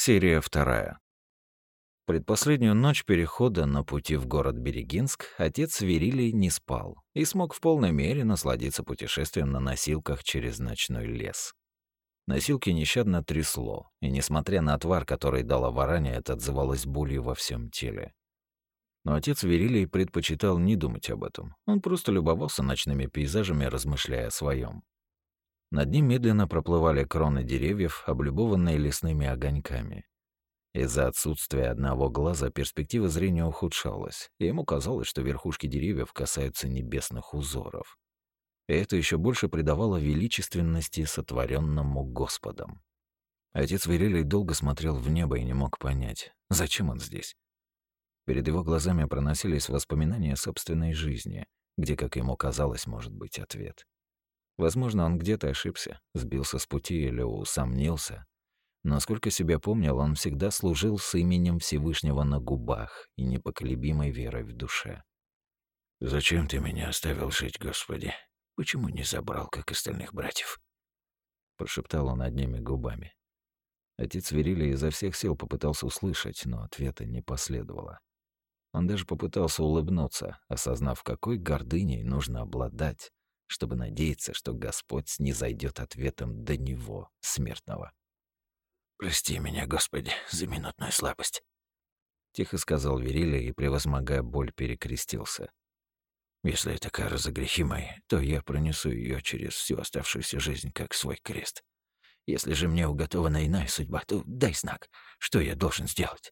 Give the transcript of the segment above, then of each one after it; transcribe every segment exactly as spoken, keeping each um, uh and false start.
Серия вторая. Предпоследнюю ночь перехода на пути в город Берегинск отец Верилий не спал и смог в полной мере насладиться путешествием на носилках через ночной лес. Носилки нещадно трясло, и, несмотря на отвар, который дала варане, это отзывалось болью во всем теле. Но отец Верилий предпочитал не думать об этом. Он просто любовался ночными пейзажами, размышляя о своем. Над ним медленно проплывали кроны деревьев, облюбованные лесными огоньками. Из-за отсутствия одного глаза перспектива зрения ухудшалась, и ему казалось, что верхушки деревьев касаются небесных узоров. И это еще больше придавало величественности сотворенному Господом. Отец Верилий долго смотрел в небо и не мог понять, зачем он здесь. Перед его глазами проносились воспоминания собственной жизни, где, как ему казалось, может быть ответ. Возможно, он где-то ошибся, сбился с пути или усомнился. Но сколько себя помнил, он всегда служил с именем Всевышнего на губах и непоколебимой верой в душе. «Зачем ты меня оставил жить, Господи? Почему не забрал, как остальных братьев?» Прошептал он одними губами. Отец Верилий изо всех сил попытался услышать, но ответа не последовало. Он даже попытался улыбнуться, осознав, какой гордыней нужно обладать, чтобы надеяться, что Господь снизойдет ответом до него, смертного. «Прости меня, Господи, за минутную слабость», — тихо сказал Верилий и, превозмогая боль, перекрестился. «Если это кара за грехи мои, то я пронесу ее через всю оставшуюся жизнь, как свой крест. Если же мне уготована иная судьба, то дай знак, что я должен сделать».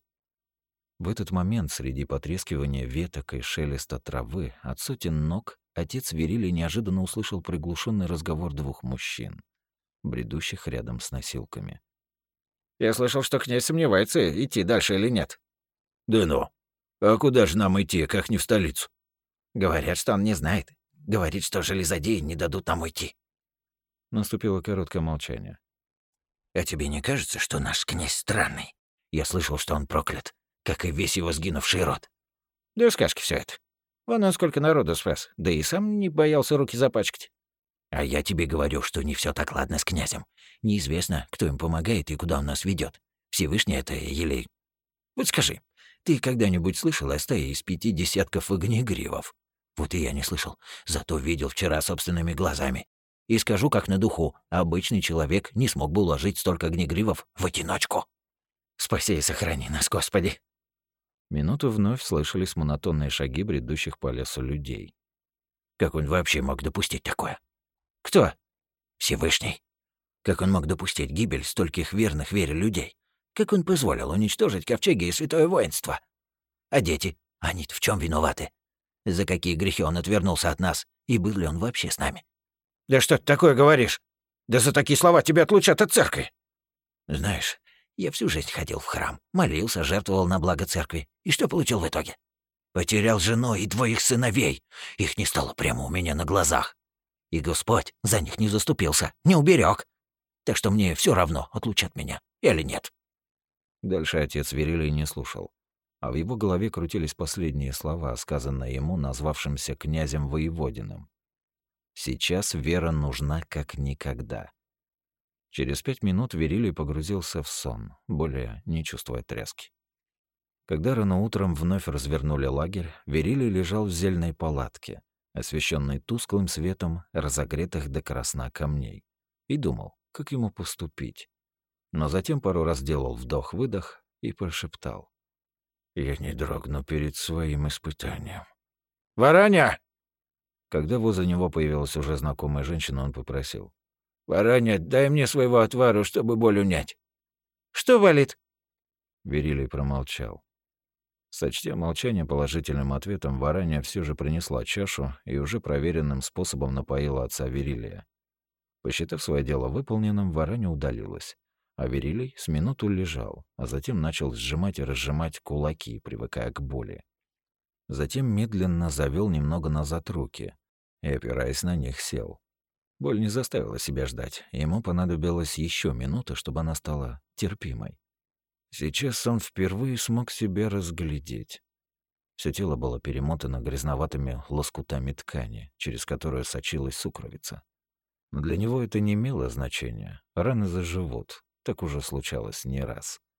В этот момент среди потрескивания веток и шелеста травы от сотен ног отец Верилий неожиданно услышал приглушенный разговор двух мужчин, бредущих рядом с носилками. «Я слышал, что князь сомневается, идти дальше или нет». «Да ну! А куда же нам идти, как не в столицу?» «Говорят, что он не знает. Говорит, что железодеи не дадут нам уйти». Наступило короткое молчание. «А тебе не кажется, что наш князь странный? Я слышал, что он проклят, как и весь его сгинувший род». «Да сказки все это. Вон он сколько народу спас, да и сам не боялся руки запачкать». «А я тебе говорю, что не все так ладно с князем. Неизвестно, кто им помогает и куда он нас ведет. Всевышний это или... Вот скажи, ты когда-нибудь слышал о стае из пяти десятков огнегривов? Вот и я не слышал, зато видел вчера собственными глазами. И скажу как на духу, обычный человек не смог бы уложить столько огнегривов в одиночку. Спаси и сохрани нас, Господи!» Минуту вновь слышались монотонные шаги бредущих по лесу людей. «Как он вообще мог допустить такое?» «Кто?» «Всевышний. Как он мог допустить гибель стольких верных вере людей? Как он позволил уничтожить ковчеги и святое воинство? А дети? Они-то в чем виноваты? За какие грехи он отвернулся от нас? И был ли он вообще с нами?» «Да что ты такое говоришь? Да за такие слова тебя отлучат от церкви!» «Знаешь, я всю жизнь ходил в храм, молился, жертвовал на благо церкви. И что получил в итоге? Потерял жену и двоих сыновей. Их не стало прямо у меня на глазах. И Господь за них не заступился, не уберег. Так что мне все равно, отлучат меня или нет». Дальше отец Верилий не слушал, а в его голове крутились последние слова, сказанные ему назвавшимся князем Воеводиным. Сейчас вера нужна как никогда. Через пять минут Верилий погрузился в сон, более не чувствуя тряски. Когда рано утром вновь развернули лагерь, Верилий лежал в зельной палатке, освещенной тусклым светом разогретых до красна камней, и думал, как ему поступить. Но затем пару раз делал вдох-выдох и прошептал: «Я не дрогну перед своим испытанием». «Вараня!» Когда возле него появилась уже знакомая женщина, он попросил: «Вараня, дай мне своего отвару, чтобы боль унять». «Что валит?» Верилий промолчал. Сочтя молчание положительным ответом, Вараня все же принесла чашу и уже проверенным способом напоила отца Верилия. Посчитав свое дело выполненным, Вараня удалилась, а Верилий с минуту лежал, а затем начал сжимать и разжимать кулаки, привыкая к боли. Затем медленно завел немного назад руки и, опираясь на них, сел. Боль не заставила себя ждать, и ему понадобилась еще минута, чтобы она стала терпимой. Сейчас он впервые смог себя разглядеть. Все тело было перемотано грязноватыми лоскутами ткани, через которую сочилась сукровица. Но для него это не имело значения. Раны заживут, так уже случалось не раз.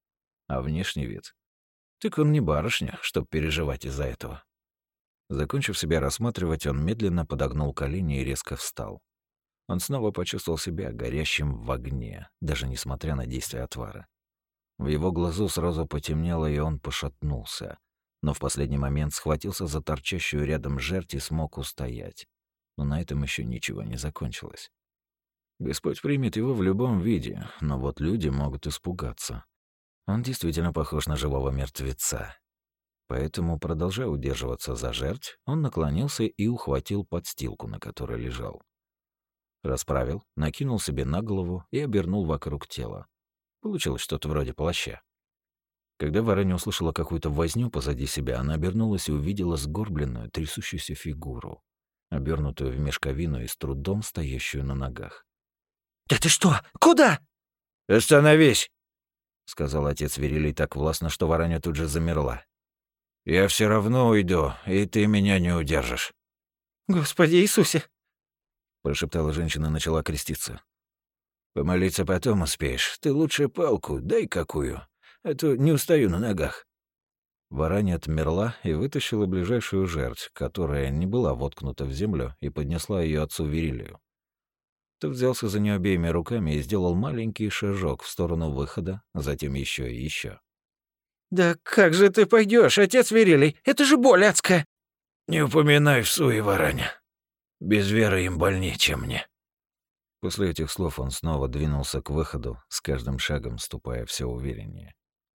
А внешний вид? Так он не барышня, чтоб переживать из-за этого. Закончив себя рассматривать, он медленно подогнул колени и резко встал. Он снова почувствовал себя горящим в огне, даже несмотря на действие отвара. В его глазу сразу потемнело, и он пошатнулся, но в последний момент схватился за торчащую рядом жерть и смог устоять. Но на этом еще ничего не закончилось. Господь примет его в любом виде, но вот люди могут испугаться. Он действительно похож на живого мертвеца. Поэтому, продолжая удерживаться за жерть, он наклонился и ухватил подстилку, на которой лежал. Расправил, накинул себе на голову и обернул вокруг тела. Получилось что-то вроде плаща. Когда Вараня услышала какую-то возню позади себя, она обернулась и увидела сгорбленную, трясущуюся фигуру, обернутую в мешковину и с трудом стоящую на ногах. «Да ты что? Куда?» «Остановись!» — сказал отец Верилий так властно, что Вараня тут же замерла. «Я все равно уйду, и ты меня не удержишь». «Господи Иисусе!» — прошептала женщина и начала креститься. «Помолиться потом успеешь. Ты лучше палку дай какую, а то не устаю на ногах». Вараня отмерла и вытащила ближайшую жертву, которая не была воткнута в землю, и поднесла ее отцу Верилию. Тот взялся за нее обеими руками и сделал маленький шажок в сторону выхода, а затем еще и еще. «Да как же ты пойдешь, отец Верилий? Это же боль адская!» «Не упоминай в суе, Вараня. Без веры им больнее, чем мне». После этих слов он снова двинулся к выходу, с каждым шагом ступая все увереннее.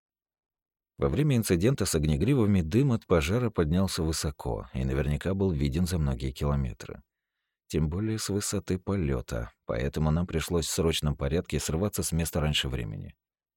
Во время инцидента с огнегривами дым от пожара поднялся высоко и наверняка был виден за многие километры. Тем более с высоты полета, поэтому нам пришлось в срочном порядке срываться с места раньше времени.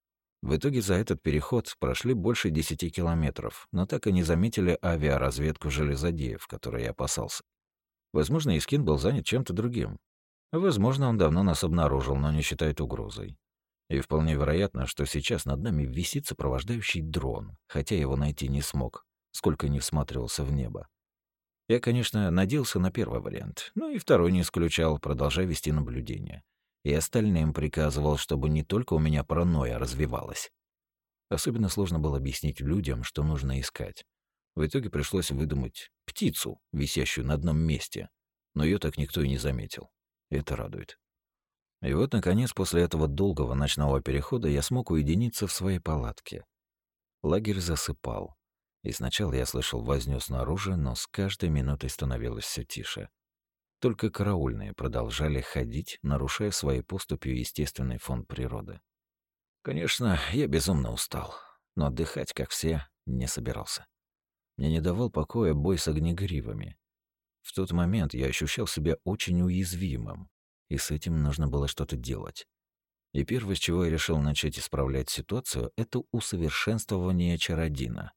В итоге за этот переход прошли больше десяти километров, но так и не заметили авиаразведку железодеев, которой я опасался. Возможно, Искин был занят чем-то другим. Возможно, он давно нас обнаружил, но не считает угрозой. И вполне вероятно, что сейчас над нами висит сопровождающий дрон, хотя его найти не смог, сколько не всматривался в небо. Я, конечно, надеялся на первый вариант, но и второй не исключал, продолжая вести наблюдение. И остальным приказывал, чтобы не только у меня паранойя развивалась. Особенно сложно было объяснить людям, что нужно искать. В итоге пришлось выдумать птицу, висящую на одном месте, но ее так никто и не заметил. Это радует. И вот, наконец, после этого долгого ночного перехода я смог уединиться в своей палатке. Лагерь засыпал. И сначала я слышал возню снаружи, но с каждой минутой становилось все тише. Только караульные продолжали ходить, нарушая своей поступью естественный фон природы. Конечно, я безумно устал, но отдыхать, как все, не собирался. Мне не давал покоя бой с огнегривами. В тот момент я ощущал себя очень уязвимым, и с этим нужно было что-то делать. И первое, с чего я решил начать исправлять ситуацию, это усовершенствование чародина.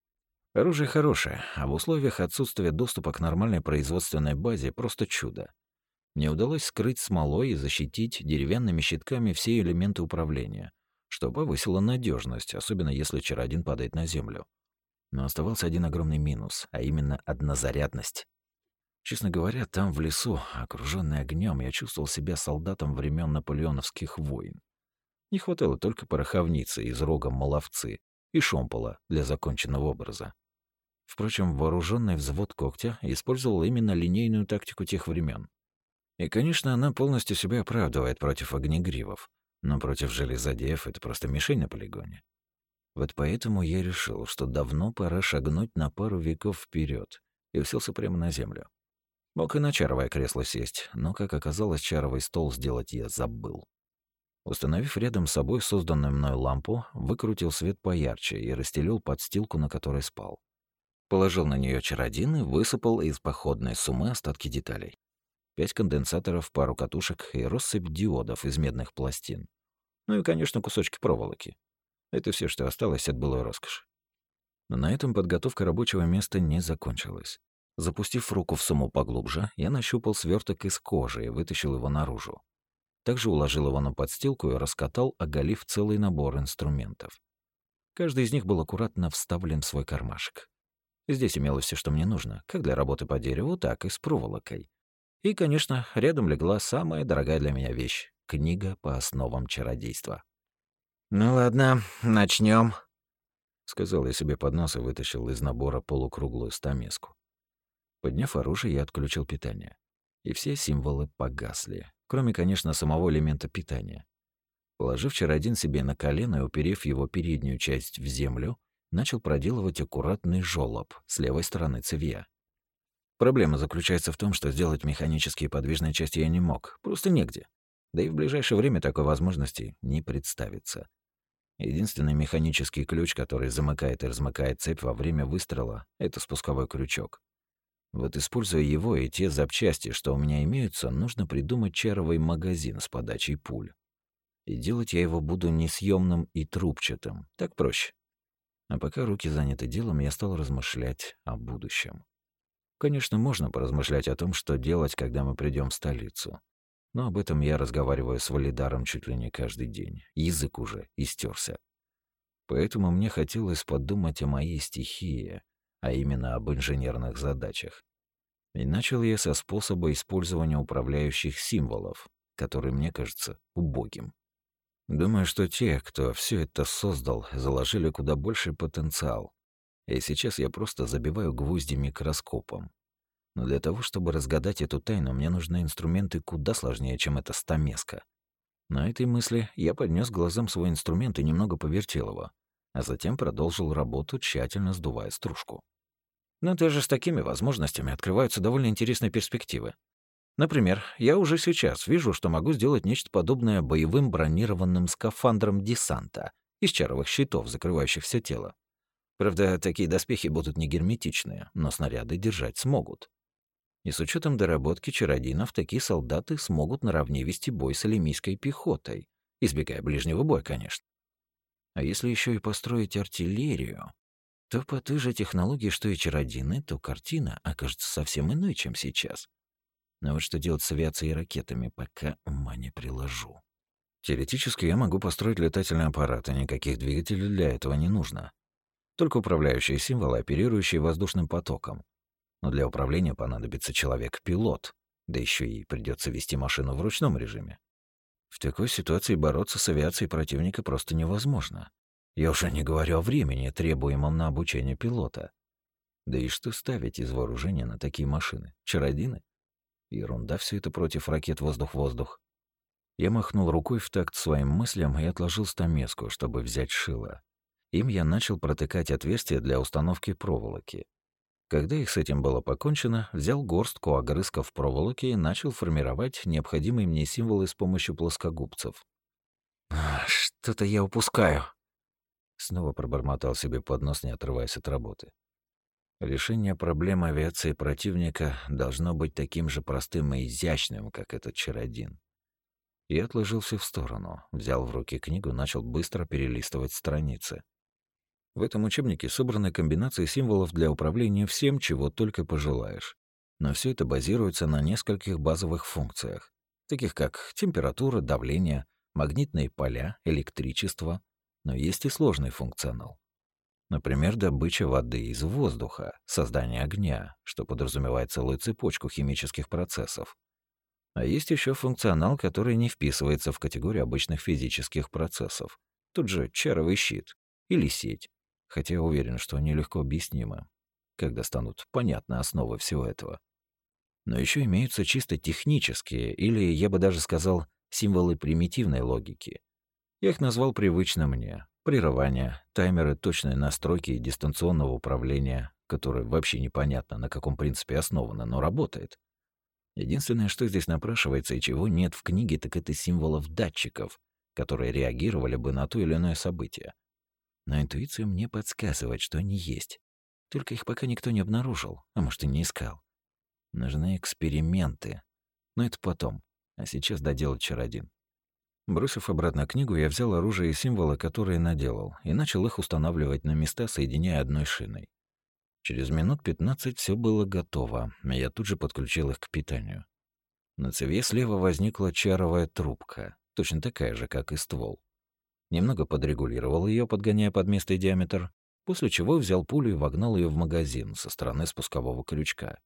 Оружие хорошее, а в условиях отсутствия доступа к нормальной производственной базе просто чудо. Мне удалось скрыть смолой и защитить деревянными щитками все элементы управления, что повысило надежность, особенно если чародин падает на землю. Но оставался один огромный минус, а именно однозарядность. Честно говоря, там, в лесу, окружённый огнем, я чувствовал себя солдатом времен наполеоновских войн. Не хватало только пороховницы из рога моловцы и шомпола для законченного образа. Впрочем, вооруженный взвод когтя использовал именно линейную тактику тех времен. И, конечно, она полностью себя оправдывает против огнегривов, но против железодеев это просто мишень на полигоне. Вот поэтому я решил, что давно пора шагнуть на пару веков вперед, и уселся прямо на землю. Мог и на чаровое кресло сесть, но, как оказалось, чаровый стол сделать я забыл. Установив рядом с собой созданную мной лампу, выкрутил свет поярче и расстелил подстилку, на которой спал. Положил на нее чародин и высыпал из походной суммы остатки деталей. Пять конденсаторов, пару катушек и россыпь диодов из медных пластин. Ну и, конечно, кусочки проволоки. Это все, что осталось от былой роскоши. Но на этом подготовка рабочего места не закончилась. Запустив руку в сумму поглубже, я нащупал сверток из кожи и вытащил его наружу. Также уложил его на подстилку и раскатал, оголив целый набор инструментов. Каждый из них был аккуратно вставлен в свой кармашек. Здесь имелось все, что мне нужно, как для работы по дереву, так и с проволокой. И, конечно, рядом легла самая дорогая для меня вещь — книга по основам чародейства. «Ну ладно, начнем, сказал я себе под нос и вытащил из набора полукруглую стамеску. Подняв оружие, я отключил питание. И все символы погасли, кроме, конечно, самого элемента питания. Положив чародин себе на колено и уперев его переднюю часть в землю, начал проделывать аккуратный жёлоб с левой стороны цевья. Проблема заключается в том, что сделать механические подвижные части я не мог, просто негде. Да и в ближайшее время такой возможности не представится. Единственный механический ключ, который замыкает и размыкает цепь во время выстрела, это спусковой крючок. Вот используя его и те запчасти, что у меня имеются, нужно придумать чаровый магазин с подачей пуль. И делать я его буду несъемным и трубчатым, так проще. А пока руки заняты делом, я стал размышлять о будущем. Конечно, можно поразмышлять о том, что делать, когда мы придем в столицу. Но об этом я разговариваю с Валидаром чуть ли не каждый день. Язык уже истерся. Поэтому мне хотелось подумать о моей стихии, а именно об инженерных задачах. И начал я со способа использования управляющих символов, который мне кажется убогим. Думаю, что те, кто все это создал, заложили куда больший потенциал. И сейчас я просто забиваю гвозди микроскопом. Но для того, чтобы разгадать эту тайну, мне нужны инструменты куда сложнее, чем эта стамеска. На этой мысли я поднес глазам свой инструмент и немного повертел его, а затем продолжил работу, тщательно сдувая стружку. Но даже с такими возможностями открываются довольно интересные перспективы. Например, я уже сейчас вижу, что могу сделать нечто подобное боевым бронированным скафандрам десанта из чаровых щитов, закрывающих все тело. Правда, такие доспехи будут не герметичные, но снаряды держать смогут. И с учетом доработки чародинов, такие солдаты смогут наравне вести бой с элемийской пехотой, избегая ближнего боя, конечно. А если еще и построить артиллерию, то по той же технологии, что и чародины, то картина окажется совсем иной, чем сейчас. Но вот что делать с авиацией и ракетами, пока ума не приложу. Теоретически я могу построить летательный аппарат, и никаких двигателей для этого не нужно. Только управляющие символы, оперирующие воздушным потоком. Но для управления понадобится человек-пилот, да еще и придется вести машину в ручном режиме. В такой ситуации бороться с авиацией противника просто невозможно. Я уже не говорю о времени, требуемом на обучение пилота. Да и что ставить из вооружения на такие машины? Чародины? Ерунда все это против ракет воздух-воздух. Я махнул рукой в такт своим мыслям и отложил стамеску, чтобы взять шило. Им я начал протыкать отверстия для установки проволоки. Когда их с этим было покончено, взял горстку огрызков проволоки и начал формировать необходимые мне символы с помощью плоскогубцев. «Что-то я упускаю», — снова пробормотал себе под нос, не отрываясь от работы. Решение проблемы авиации противника должно быть таким же простым и изящным, как этот чародин. Я отложил все в сторону, взял в руки книгу, начал быстро перелистывать страницы. В этом учебнике собраны комбинации символов для управления всем, чего только пожелаешь. Но все это базируется на нескольких базовых функциях, таких как температура, давление, магнитные поля, электричество. Но есть и сложный функционал. Например, добыча воды из воздуха, создание огня, что подразумевает целую цепочку химических процессов. А есть еще функционал, который не вписывается в категорию обычных физических процессов. Тут же чаровый щит или сеть. Хотя я уверен, что они легко объяснимы, когда станут понятны основы всего этого. Но еще имеются чисто технические, или, я бы даже сказал, символы примитивной логики. Я их назвал привычно мне. Прерывания, таймеры точной настройки и дистанционного управления, которое вообще непонятно, на каком принципе основано, но работает. Единственное, что здесь напрашивается и чего нет в книге, так это символов датчиков, которые реагировали бы на то или иное событие. Но интуиция мне подсказывает, что они есть. Только их пока никто не обнаружил, а может и не искал. Нужны эксперименты. Но это потом. А сейчас доделать чародин. Бросив обратно книгу, я взял оружие и символы, которые наделал, и начал их устанавливать на места, соединяя одной шиной. Через минут пятнадцать все было готово, и я тут же подключил их к питанию. На цевье слева возникла чаровая трубка, точно такая же, как и ствол. Немного подрегулировал ее, подгоняя под место и диаметр, после чего взял пулю и вогнал ее в магазин со стороны спускового крючка.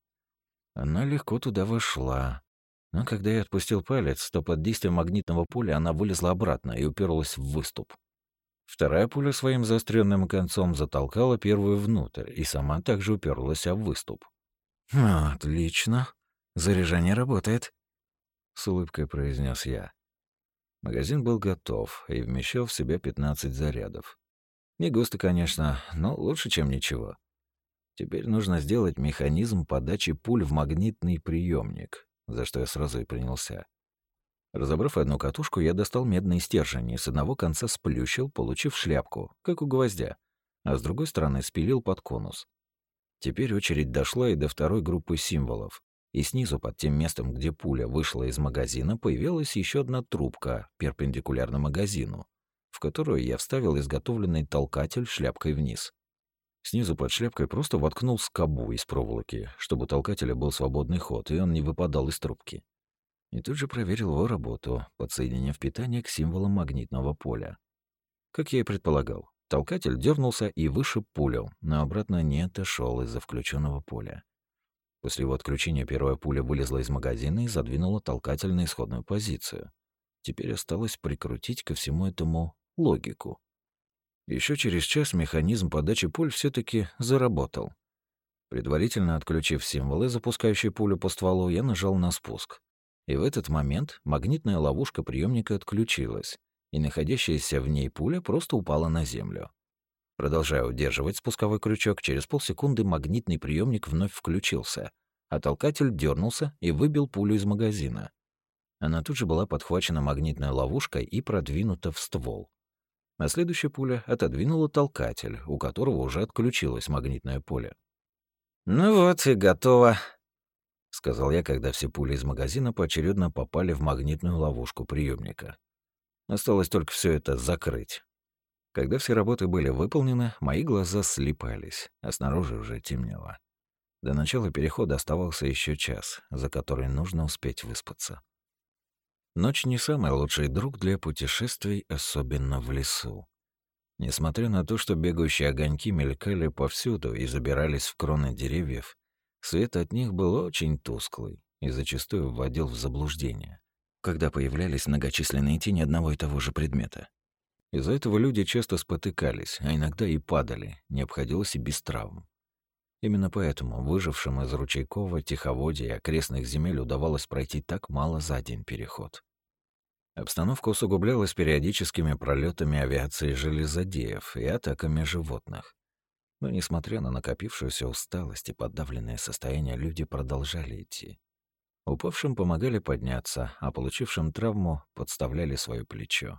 Она легко туда вошла, но когда я отпустил палец, то под действием магнитного поля она вылезла обратно и уперлась в выступ. Вторая пуля своим заостренным концом затолкала первую внутрь и сама также уперлась об выступ. «Отлично. Заряжание работает», — с улыбкой произнес я. Магазин был готов и вмещал в себя пятнадцать зарядов. Не густо, конечно, но лучше, чем ничего. Теперь нужно сделать механизм подачи пуль в магнитный приемник, за что я сразу и принялся. Разобрав одну катушку, я достал медный стержень и с одного конца сплющил, получив шляпку, как у гвоздя, а с другой стороны спилил под конус. Теперь очередь дошла и до второй группы символов, и снизу, под тем местом, где пуля вышла из магазина, появилась еще одна трубка, перпендикулярно магазину, в которую я вставил изготовленный толкатель шляпкой вниз. Снизу под шляпкой просто воткнул скобу из проволоки, чтобы у толкателя был свободный ход, и он не выпадал из трубки. И тут же проверил его работу, подсоединив питание к символам магнитного поля. Как я и предполагал, толкатель дернулся и вышиб пулю, но обратно не отошел из-за включенного поля. После его отключения первая пуля вылезла из магазина и задвинула толкатель на исходную позицию. Теперь осталось прикрутить ко всему этому логику. Еще через час механизм подачи пуль все таки заработал. Предварительно отключив символы, запускающие пулю по стволу, я нажал на спуск. И в этот момент магнитная ловушка приемника отключилась, и находящаяся в ней пуля просто упала на землю. Продолжая удерживать спусковой крючок, через полсекунды магнитный приемник вновь включился, а толкатель дернулся и выбил пулю из магазина. Она тут же была подхвачена магнитной ловушкой и продвинута в ствол. А следующая пуля отодвинула толкатель, у которого уже отключилось магнитное поле. «Ну вот и готово», — сказал я, когда все пули из магазина поочередно попали в магнитную ловушку приемника. Осталось только все это закрыть. Когда все работы были выполнены, мои глаза слипались, а снаружи уже темнело. До начала перехода оставался еще час, за который нужно успеть выспаться. Ночь не самый лучший друг для путешествий, особенно в лесу. Несмотря на то, что бегающие огоньки мелькали повсюду и забирались в кроны деревьев, свет от них был очень тусклый и зачастую вводил в заблуждение, когда появлялись многочисленные тени одного и того же предмета. Из-за этого люди часто спотыкались, а иногда и падали, не обходилось и без травм. Именно поэтому выжившим из Ручейкова, Тиховодья и окрестных земель удавалось пройти так мало за день переход. Обстановка усугублялась периодическими пролетами авиации железодеев и атаками животных. Но, несмотря на накопившуюся усталость и подавленное состояние, люди продолжали идти. Упавшим помогали подняться, а получившим травму подставляли свое плечо.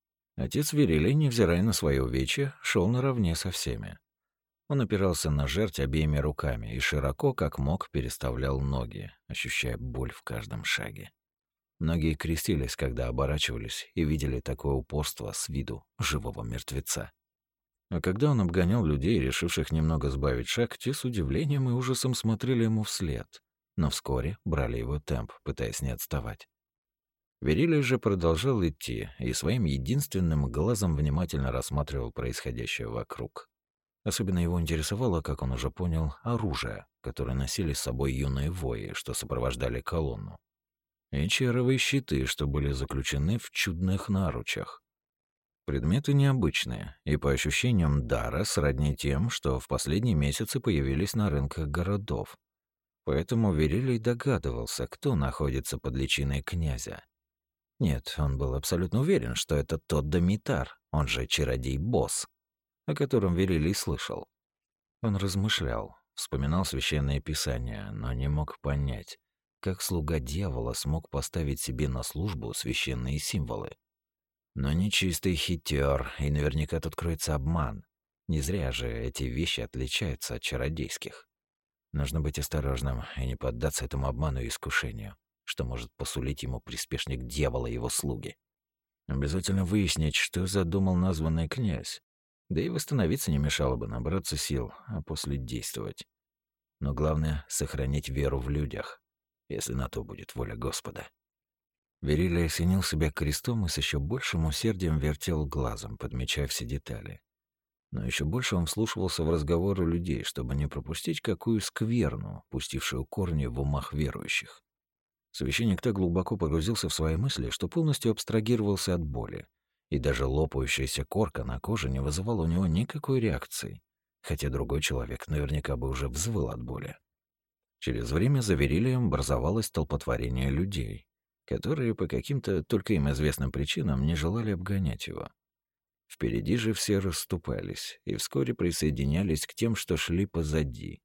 Отец Верилий, невзирая на свои увечья, шел наравне со всеми. Он опирался на жерть обеими руками и широко, как мог, переставлял ноги, ощущая боль в каждом шаге. Многие крестились, когда оборачивались и видели такое упорство с виду живого мертвеца. А когда он обгонял людей, решивших немного сбавить шаг, те с удивлением и ужасом смотрели ему вслед, но вскоре брали его темп, пытаясь не отставать. Верилий же продолжал идти и своим единственным глазом внимательно рассматривал происходящее вокруг. Особенно его интересовало, как он уже понял, оружие, которое носили с собой юные вои, что сопровождали колонну, и черовые щиты, что были заключены в чудных наручах. Предметы необычные и, по ощущениям дара, сродни тем, что в последние месяцы появились на рынках городов. Поэтому Верилий догадывался, кто находится под личиной князя. Нет, он был абсолютно уверен, что это тот Домитар, он же чародей-босс, о котором Верилий слышал. Он размышлял, вспоминал священные писания, но не мог понять, как слуга дьявола смог поставить себе на службу священные символы. Но нечистый хитер, и наверняка тут кроется обман. Не зря же эти вещи отличаются от чародейских. Нужно быть осторожным и не поддаться этому обману и искушению, что может посулить ему приспешник дьявола и его слуги. Обязательно выяснить, что задумал названный князь. Да и восстановиться не мешало бы, набраться сил, а после действовать. Но главное — сохранить веру в людях, если на то будет воля Господа. Верилий осенил себя крестом и с еще большим усердием вертел глазом, подмечая все детали. Но еще больше он вслушивался в разговоры людей, чтобы не пропустить какую скверну, пустившую корни в умах верующих. Священник так глубоко погрузился в свои мысли, что полностью абстрагировался от боли и даже лопающаяся корка на коже не вызывала у него никакой реакции, хотя другой человек наверняка бы уже взвыл от боли. Через время за Верилием образовалось столпотворение людей, которые по каким-то только им известным причинам не желали обгонять его. Впереди же все расступались и вскоре присоединялись к тем, что шли позади.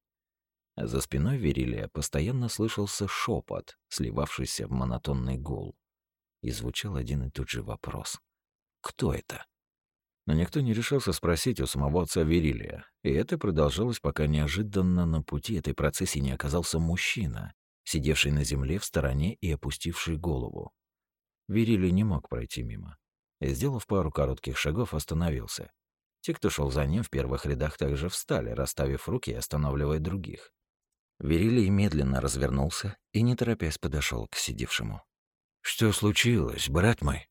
А за спиной Верилия постоянно слышался шепот, сливавшийся в монотонный гул. И звучал один и тот же вопрос. Кто это? Но никто не решился спросить у самого отца Верилия, и это продолжалось, пока неожиданно на пути этой процессии не оказался мужчина, сидевший на земле в стороне и опустивший голову. Верилий не мог пройти мимо. И, сделав пару коротких шагов, остановился. Те, кто шел за ним в первых рядах, также встали, расставив руки и останавливая других. Верилий медленно развернулся и, не торопясь, подошел к сидевшему. «Что случилось, брат мой?»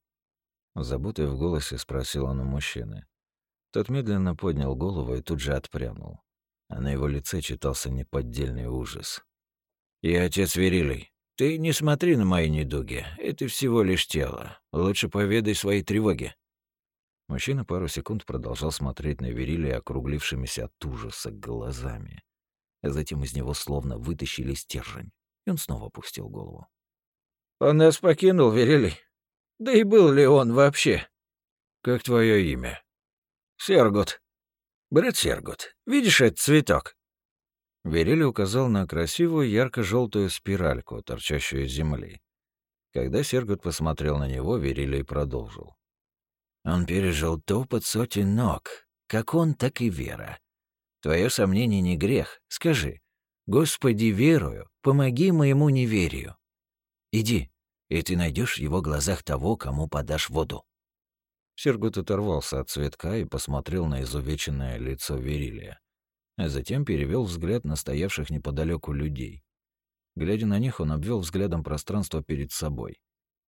С заботой в голосе спросил он у мужчины. Тот медленно поднял голову и тут же отпрянул. А на его лице читался неподдельный ужас. «Я отец Верилий. Ты не смотри на мои недуги. Это всего лишь тело. Лучше поведай свои тревоги». Мужчина пару секунд продолжал смотреть на Верилия округлившимися от ужаса глазами. А затем из него словно вытащили стержень, и он снова опустил голову. «Он нас покинул, Верилий. Да и был ли он вообще?» «Как твое имя?» «Сергут. Брат Сергут, видишь этот цветок?» Верилий указал на красивую ярко-желтую спиральку, торчащую из земли. Когда Сергут посмотрел на него, Верилий продолжил. «Он пережил топот сотен ног. Как он, так и вера. Твое сомнение не грех. Скажи: Господи, верую, помоги моему неверию. Иди, и ты найдешь в его глазах того, кому подашь воду». Сергут оторвался от цветка и посмотрел на изувеченное лицо Верилия, а затем перевел взгляд на стоявших неподалеку людей. Глядя на них, он обвел взглядом пространство перед собой.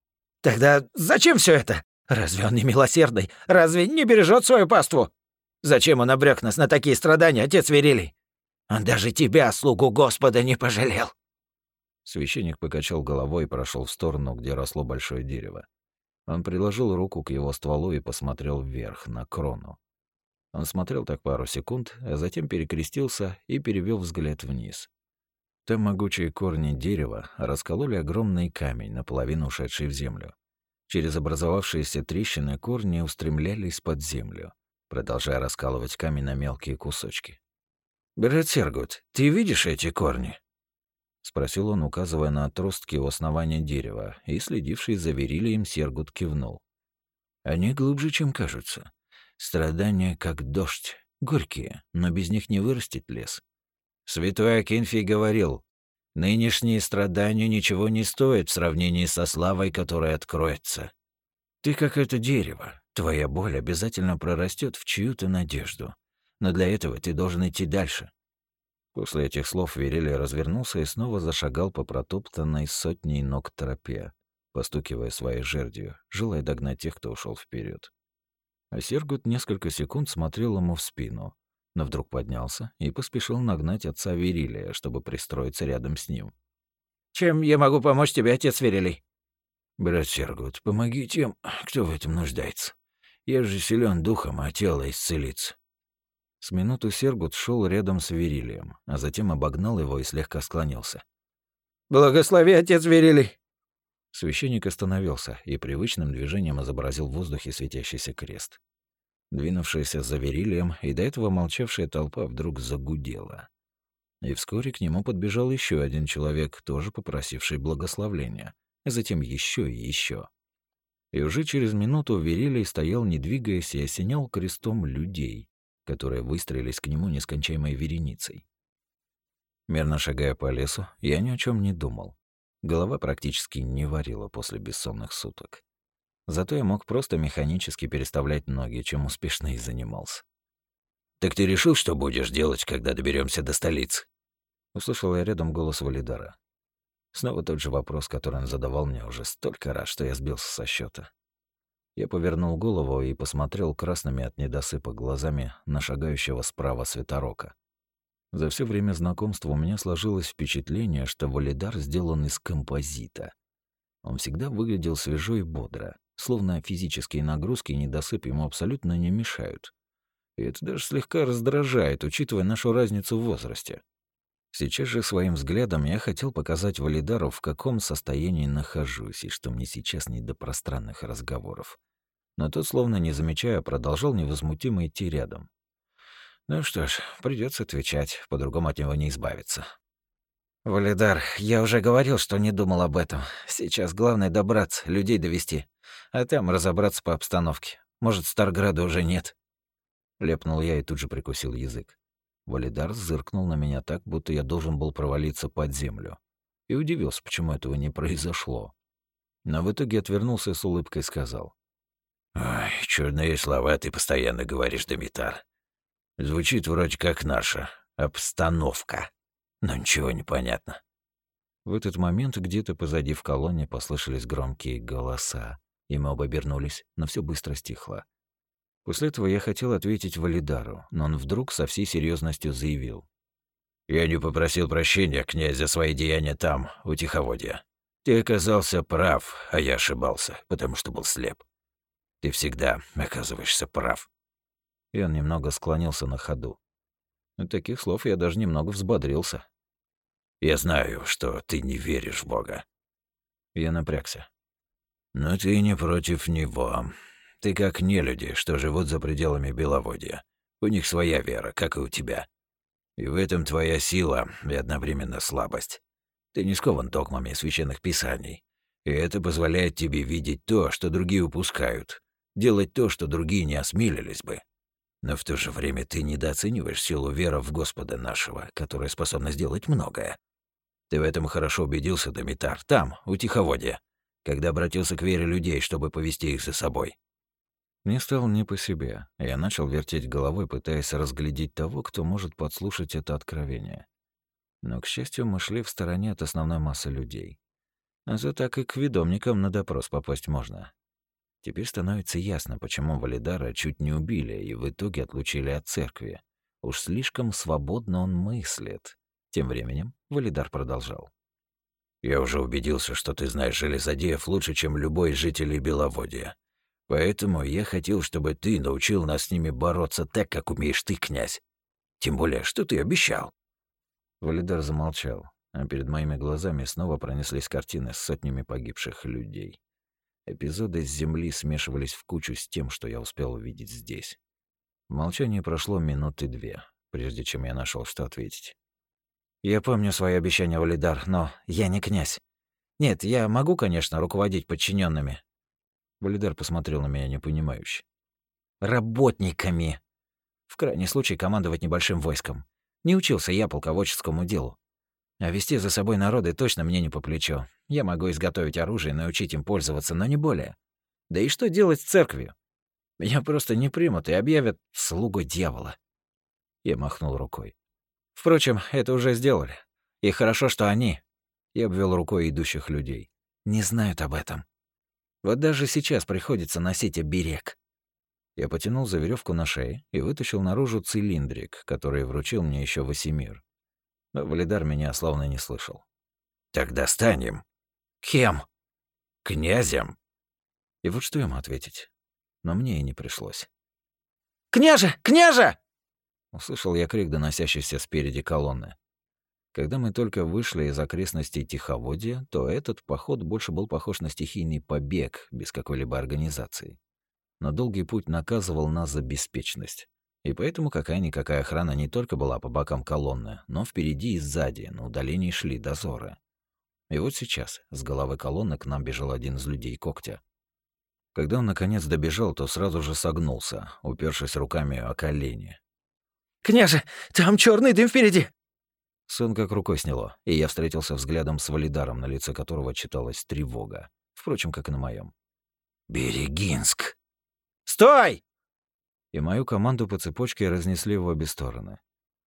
«Тогда зачем все это? Разве он не милосердный? Разве не бережет свою паству? Зачем он обрек нас на такие страдания, отец Верилий? Он даже тебя, слугу Господа, не пожалел». Священник покачал головой и прошел в сторону, где росло большое дерево. Он приложил руку к его стволу и посмотрел вверх, на крону. Он смотрел так пару секунд, а затем перекрестился и перевел взгляд вниз. Там могучие корни дерева раскололи огромный камень, наполовину ушедший в землю. Через образовавшиеся трещины корни устремлялись под землю, продолжая раскалывать камень на мелкие кусочки. «Брат Сергут, ты видишь эти корни?» — спросил он, указывая на отростки у основания дерева, и следивший за Верилием Сергут кивнул. «Они глубже, чем кажутся. Страдания, как дождь, горькие, но без них не вырастет лес. Святой Акинфий говорил: нынешние страдания ничего не стоят в сравнении со славой, которая откроется. Ты как это дерево, твоя боль обязательно прорастет в чью-то надежду, но для этого ты должен идти дальше». После этих слов Верилий развернулся и снова зашагал по протоптанной сотней ног тропе, постукивая своей жердью, желая догнать тех, кто ушел вперед. А Сергут несколько секунд смотрел ему в спину, но вдруг поднялся и поспешил нагнать отца Верилия, чтобы пристроиться рядом с ним. «Чем я могу помочь тебе, отец Верилий?» «Брат Сергут, помоги тем, кто в этом нуждается. Я же силен духом, а тело исцелится». С минуту Сергут шел рядом с Верилием, а затем обогнал его и слегка склонился. «Благослови, отец Верилий!» Священник остановился и привычным движением изобразил в воздухе светящийся крест. Двинувшаяся за Верилием и до этого молчавшая толпа вдруг загудела. И вскоре к нему подбежал еще один человек, тоже попросивший благословления, а затем еще и еще. И уже через минуту Верилий стоял, не двигаясь, и осенял крестом людей, которые выстроились к нему нескончаемой вереницей. Мерно шагая по лесу, я ни о чем не думал. Голова практически не варила после бессонных суток. Зато я мог просто механически переставлять ноги, чем успешно и занимался. «Так ты решил, что будешь делать, когда доберемся до столицы?» Услышал я рядом голос Валидара. Снова тот же вопрос, который он задавал мне уже столько раз, что я сбился со счета. Я повернул голову и посмотрел красными от недосыпа глазами на шагающего справа Святорока. За все время знакомства у меня сложилось впечатление, что Валидар сделан из композита. Он всегда выглядел свежо и бодро, Словно физические нагрузки и недосып ему абсолютно не мешают. И это даже слегка раздражает, учитывая нашу разницу в возрасте. Сейчас же своим взглядом я хотел показать Валидару, в каком состоянии нахожусь, и что мне сейчас не до пространных разговоров. Но тот, словно не замечая, продолжал невозмутимо идти рядом. Ну что ж, придется отвечать, по-другому от него не избавиться. «Валидар, я уже говорил, что не думал об этом. Сейчас главное добраться, людей довести, а там разобраться по обстановке. Может, Старграда уже нет?» Лепнул я и тут же прикусил язык. Валидар зыркнул на меня так, будто я должен был провалиться под землю. И удивился, почему этого не произошло. Но в итоге отвернулся и с улыбкой сказал. «Ой, чудные слова ты постоянно говоришь, Демитар. Звучит вроде как наша обстановка, но ничего не понятно». В этот момент где-то позади в колонне послышались громкие голоса, и мы оба обернулись, но все быстро стихло. После этого я хотел ответить Валидару, но он вдруг со всей серьезностью заявил. «Я не попросил прощения, князь, за свои деяния там, у Тиховодья. Ты оказался прав, а я ошибался, потому что был слеп. Ты всегда оказываешься прав». И он немного склонился на ходу. От таких слов я даже немного взбодрился. «Я знаю, что ты не веришь в Бога». Я напрягся. «Но ты не против него. Ты как нелюди, что живут за пределами Беловодья. У них своя вера, как и у тебя. И в этом твоя сила и одновременно слабость. Ты не скован догмами священных писаний. И это позволяет тебе видеть то, что другие упускают, делать то, что другие не осмелились бы. Но в то же время ты недооцениваешь силу веры в Господа нашего, которая способна сделать многое. Ты в этом хорошо убедился, Демитар, там, у Тиховодья, когда обратился к вере людей, чтобы повести их за собой». Мне стало не по себе. Я начал вертеть головой, пытаясь разглядеть того, кто может подслушать это откровение. Но, к счастью, мы шли в стороне от основной массы людей. А за так и к ведомникам на допрос попасть можно. Теперь становится ясно, почему Валидара чуть не убили и в итоге отлучили от церкви. Уж слишком свободно он мыслит. Тем временем Валидар продолжал. «Я уже убедился, что ты знаешь железодеев лучше, чем любой из жителей Беловодья. Поэтому я хотел, чтобы ты научил нас с ними бороться так, как умеешь ты, князь. Тем более, что ты обещал». Валидар замолчал, а перед моими глазами снова пронеслись картины с сотнями погибших людей. Эпизоды с земли смешивались в кучу с тем, что я успел увидеть здесь. В молчании прошло минуты две, прежде чем я нашел, что ответить. «Я помню свои обещания, Валидар, но я не князь. Нет, я могу, конечно, руководить подчиненными. Валидар посмотрел на меня непонимающе. «Работниками. В крайний случай командовать небольшим войском. Не учился я полководческому делу. А вести за собой народы точно мне не по плечу. Я могу изготовить оружие и научить им пользоваться, но не более. Да и что делать с церковью? Меня просто не примут и объявят слугой дьявола». Я махнул рукой. «Впрочем, это уже сделали. И хорошо, что они...» Я обвел рукой идущих людей. «Не знают об этом. Вот даже сейчас приходится носить оберег». Я потянул за веревку на шее и вытащил наружу цилиндрик, который вручил мне еще Васимир. Но Валидар меня словно не слышал. «Тогда станем». «Кем?» «Князем». И вот что ему ответить. Но мне и не пришлось. «Княже! Княже!» Услышал я крик, доносящийся спереди колонны. Когда мы только вышли из окрестностей Тиховодья, то этот поход больше был похож на стихийный побег без какой-либо организации. Но долгий путь наказывал нас за беспечность. И поэтому какая-никакая охрана не только была по бокам колонны, но впереди и сзади, на удалении шли дозоры. И вот сейчас с головы колонны к нам бежал один из людей Когтя. Когда он наконец добежал, то сразу же согнулся, упершись руками о колени. «Княже, там черный дым впереди!» Сон как рукой сняло, и я встретился взглядом с Валидаром, на лице которого читалась тревога. Впрочем, как и на моем. «Берегинск!» «Стой!» И мою команду по цепочке разнесли в обе стороны.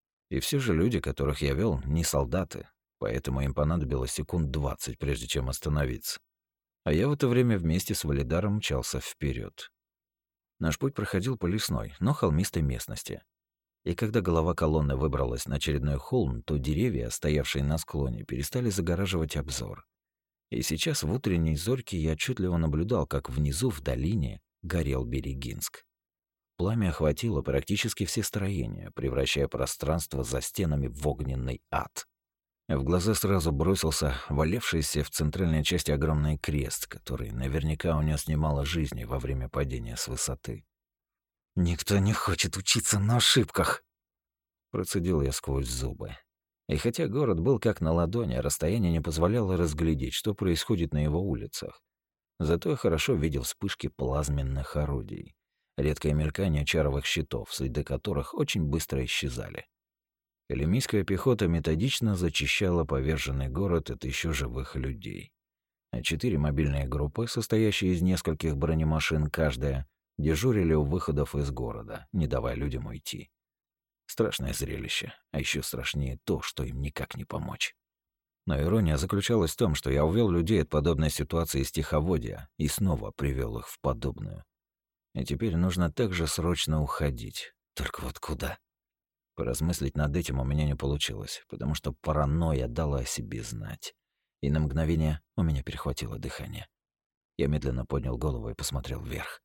И все же люди, которых я вел, не солдаты, поэтому им понадобилось секунд двадцать, прежде чем остановиться. А я в это время вместе с Валидаром мчался вперед. Наш путь проходил по лесной, но холмистой местности. И когда голова колонны выбралась на очередной холм, то деревья, стоявшие на склоне, перестали загораживать обзор. И сейчас в утренней зорьке я отчетливо наблюдал, как внизу в долине горел Берегинск. Пламя охватило практически все строения, превращая пространство за стенами в огненный ад. В глаза сразу бросился валявшийся в центральной части огромный крест, который наверняка унес немало жизней во время падения с высоты. «Никто не хочет учиться на ошибках», — процедил я сквозь зубы. И хотя город был как на ладони, расстояние не позволяло разглядеть, что происходит на его улицах. Зато я хорошо видел вспышки плазменных орудий, редкое мелькание чаровых щитов, следы которых очень быстро исчезали. Элемийская пехота методично зачищала поверженный город от еще живых людей. А четыре мобильные группы, состоящие из нескольких бронемашин каждая, дежурили у выходов из города, не давая людям уйти. Страшное зрелище, а еще страшнее то, что им никак не помочь. Но ирония заключалась в том, что я увел людей от подобной ситуации из тиховодья и снова привел их в подобную. И теперь нужно также срочно уходить. Только вот куда? Поразмыслить над этим у меня не получилось, потому что паранойя дала о себе знать. И на мгновение у меня перехватило дыхание. Я медленно поднял голову и посмотрел вверх.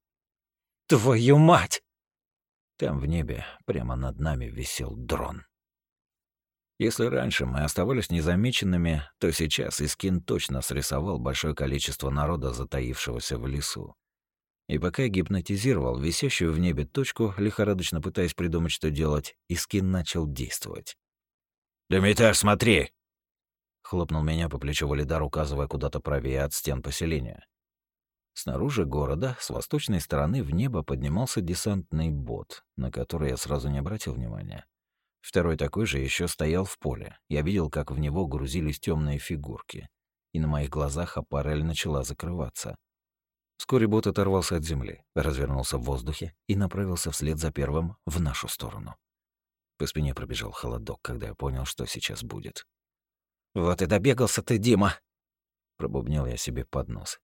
«Твою мать!» Там в небе, прямо над нами, висел дрон. Если раньше мы оставались незамеченными, то сейчас Искин точно срисовал большое количество народа, затаившегося в лесу. И пока я гипнотизировал висящую в небе точку, лихорадочно пытаясь придумать, что делать, Искин начал действовать. «Домитар, смотри!» — хлопнул меня по плечу Валидар, указывая куда-то правее от стен поселения. Снаружи города, с восточной стороны в небо поднимался десантный бот, на который я сразу не обратил внимания. Второй такой же еще стоял в поле. Я видел, как в него грузились темные фигурки, и на моих глазах аппарель начала закрываться. Вскоре бот оторвался от земли, развернулся в воздухе и направился вслед за первым в нашу сторону. По спине пробежал холодок, когда я понял, что сейчас будет. «Вот и добегался ты, Дима!» — пробубнил я себе под нос.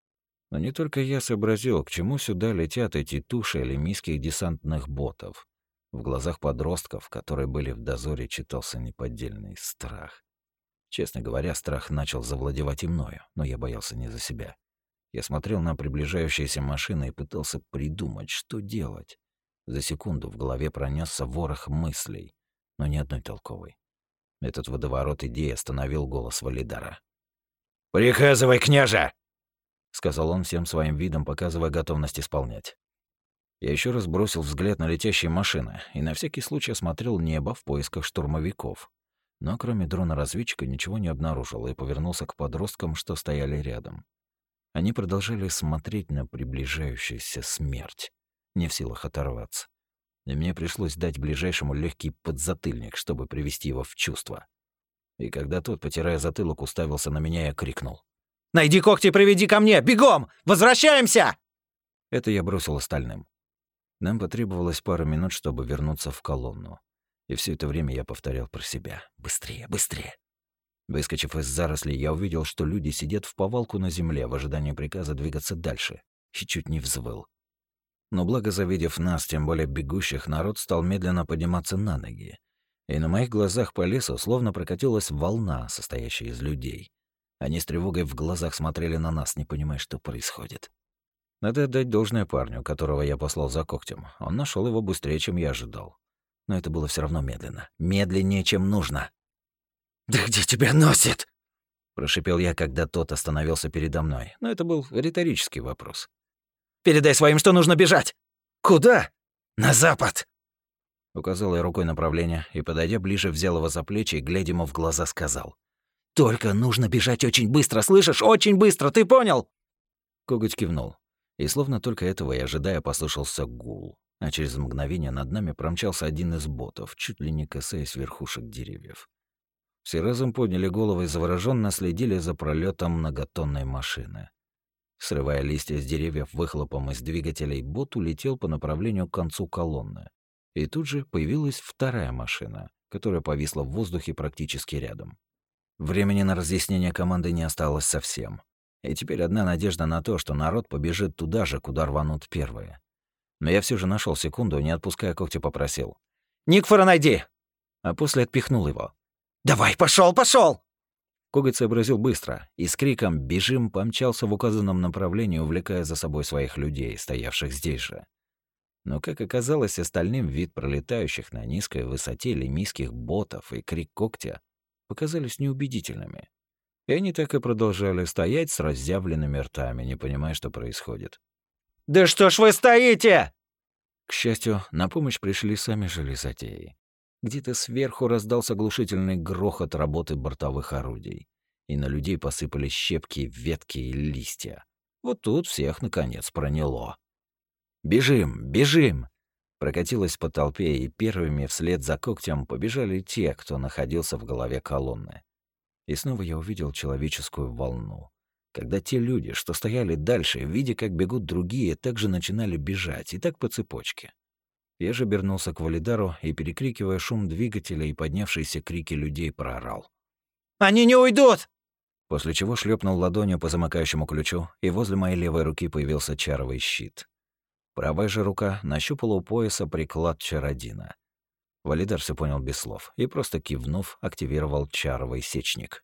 Но не только я сообразил, к чему сюда летят эти туши элемийских десантных ботов. В глазах подростков, которые были в дозоре, читался неподдельный страх. Честно говоря, страх начал завладевать и мною, но я боялся не за себя. Я смотрел на приближающиеся машины и пытался придумать, что делать. За секунду в голове пронесся ворох мыслей, но ни одной толковой. Этот водоворот идей остановил голос Валидара. «Приказывай, княже!» — сказал он всем своим видом, показывая готовность исполнять. Я еще раз бросил взгляд на летящие машины и на всякий случай осмотрел небо в поисках штурмовиков. Но кроме дрона-разведчика ничего не обнаружил и повернулся к подросткам, что стояли рядом. Они продолжали смотреть на приближающуюся смерть, не в силах оторваться. И мне пришлось дать ближайшему легкий подзатыльник, чтобы привести его в чувство. И когда тот, потирая затылок, уставился на меня, я крикнул: «Найди когти и приведи ко мне! Бегом! Возвращаемся!» Это я бросил остальным. Нам потребовалось пару минут, чтобы вернуться в колонну. И все это время я повторял про себя: «Быстрее, быстрее!» Выскочив из зарослей, я увидел, что люди сидят в повалку на земле в ожидании приказа двигаться дальше, и чуть не взвыл. Но благо, завидев нас, тем более бегущих, народ стал медленно подниматься на ноги. И на моих глазах по лесу словно прокатилась волна, состоящая из людей. Они с тревогой в глазах смотрели на нас, не понимая, что происходит. Надо отдать должное парню, которого я послал за когтем. Он нашел его быстрее, чем я ожидал. Но это было все равно медленно. Медленнее, чем нужно. «Да где тебя носит?» — прошипел я, когда тот остановился передо мной. Но это был риторический вопрос. «Передай своим, что нужно бежать!» «Куда?» «На запад!» Указал я рукой направление и, подойдя ближе, взял его за плечи и, глядя ему в глаза, сказал: «Только нужно бежать очень быстро, слышишь? Очень быстро, ты понял?» Коготь кивнул. И словно только этого и ожидая, послышался гул. А через мгновение над нами промчался один из ботов, чуть ли не касаясь верхушек деревьев. Все разом подняли головы и завороженно следили за пролетом многотонной машины. Срывая листья с деревьев выхлопом из двигателей, бот улетел по направлению к концу колонны. И тут же появилась вторая машина, которая повисла в воздухе практически рядом. Времени на разъяснение команды не осталось совсем. И теперь одна надежда на то, что народ побежит туда же, куда рванут первые. Но я все же нашел секунду, не отпуская когти, попросил: «Никфора найди!» А после отпихнул его. «Давай, пошел, пошел!» Коготь сообразил быстро и с криком «Бежим!» помчался в указанном направлении, увлекая за собой своих людей, стоявших здесь же. Но, как оказалось, остальным вид пролетающих на низкой высоте лемийских ботов и крик когтя показались неубедительными. И они так и продолжали стоять с разъявленными ртами, не понимая, что происходит. «Да что ж вы стоите?» К счастью, на помощь пришли сами железотеи. Где-то сверху раздался глушительный грохот работы бортовых орудий, и на людей посыпались щепки, ветки и листья. Вот тут всех, наконец, проняло. «Бежим! Бежим!» Прокатилась по толпе, и первыми вслед за когтем побежали те, кто находился в голове колонны. И снова я увидел человеческую волну, когда те люди, что стояли дальше, видя, как бегут другие, также начинали бежать, и так по цепочке. Я же обернулся к Валидару и, перекрикивая шум двигателя и поднявшиеся крики людей, проорал: «Они не уйдут!» После чего шлепнул ладонью по замыкающему ключу, и возле моей левой руки появился чаровый щит. Правая же рука нащупала у пояса приклад чародина. Валидар все понял без слов и, просто кивнув, активировал чаровый сечник.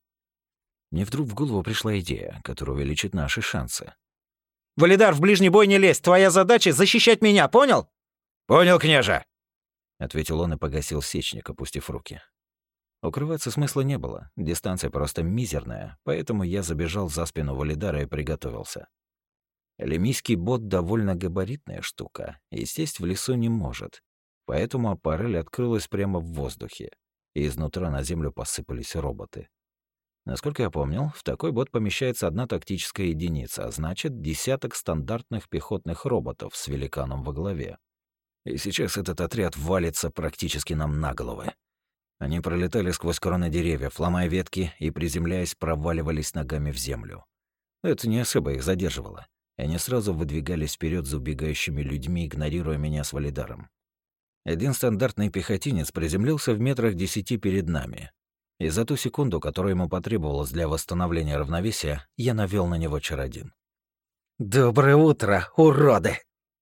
Мне вдруг в голову пришла идея, которая увеличит наши шансы. «Валидар, в ближний бой не лезь! Твоя задача — защищать меня, понял?» «Понял, княже!» — ответил он и погасил сечник, опустив руки. Укрываться смысла не было, дистанция просто мизерная, поэтому я забежал за спину Валидара и приготовился. Лемийский бот довольно габаритная штука, и сесть в лесу не может, поэтому аппарель открылась прямо в воздухе, и изнутра на землю посыпались роботы. Насколько я помнил, в такой бот помещается одна тактическая единица, а значит, десяток стандартных пехотных роботов с великаном во главе. И сейчас этот отряд валится практически нам на головы. Они пролетали сквозь кроны деревьев, ломая ветки и, приземляясь, проваливались ногами в землю. Это не особо их задерживало, и они сразу выдвигались вперед за убегающими людьми, игнорируя меня с Валидаром. Один стандартный пехотинец приземлился в метрах десяти перед нами, и за ту секунду, которая ему потребовалась для восстановления равновесия, я навёл на него чародин. «Доброе утро, уроды!»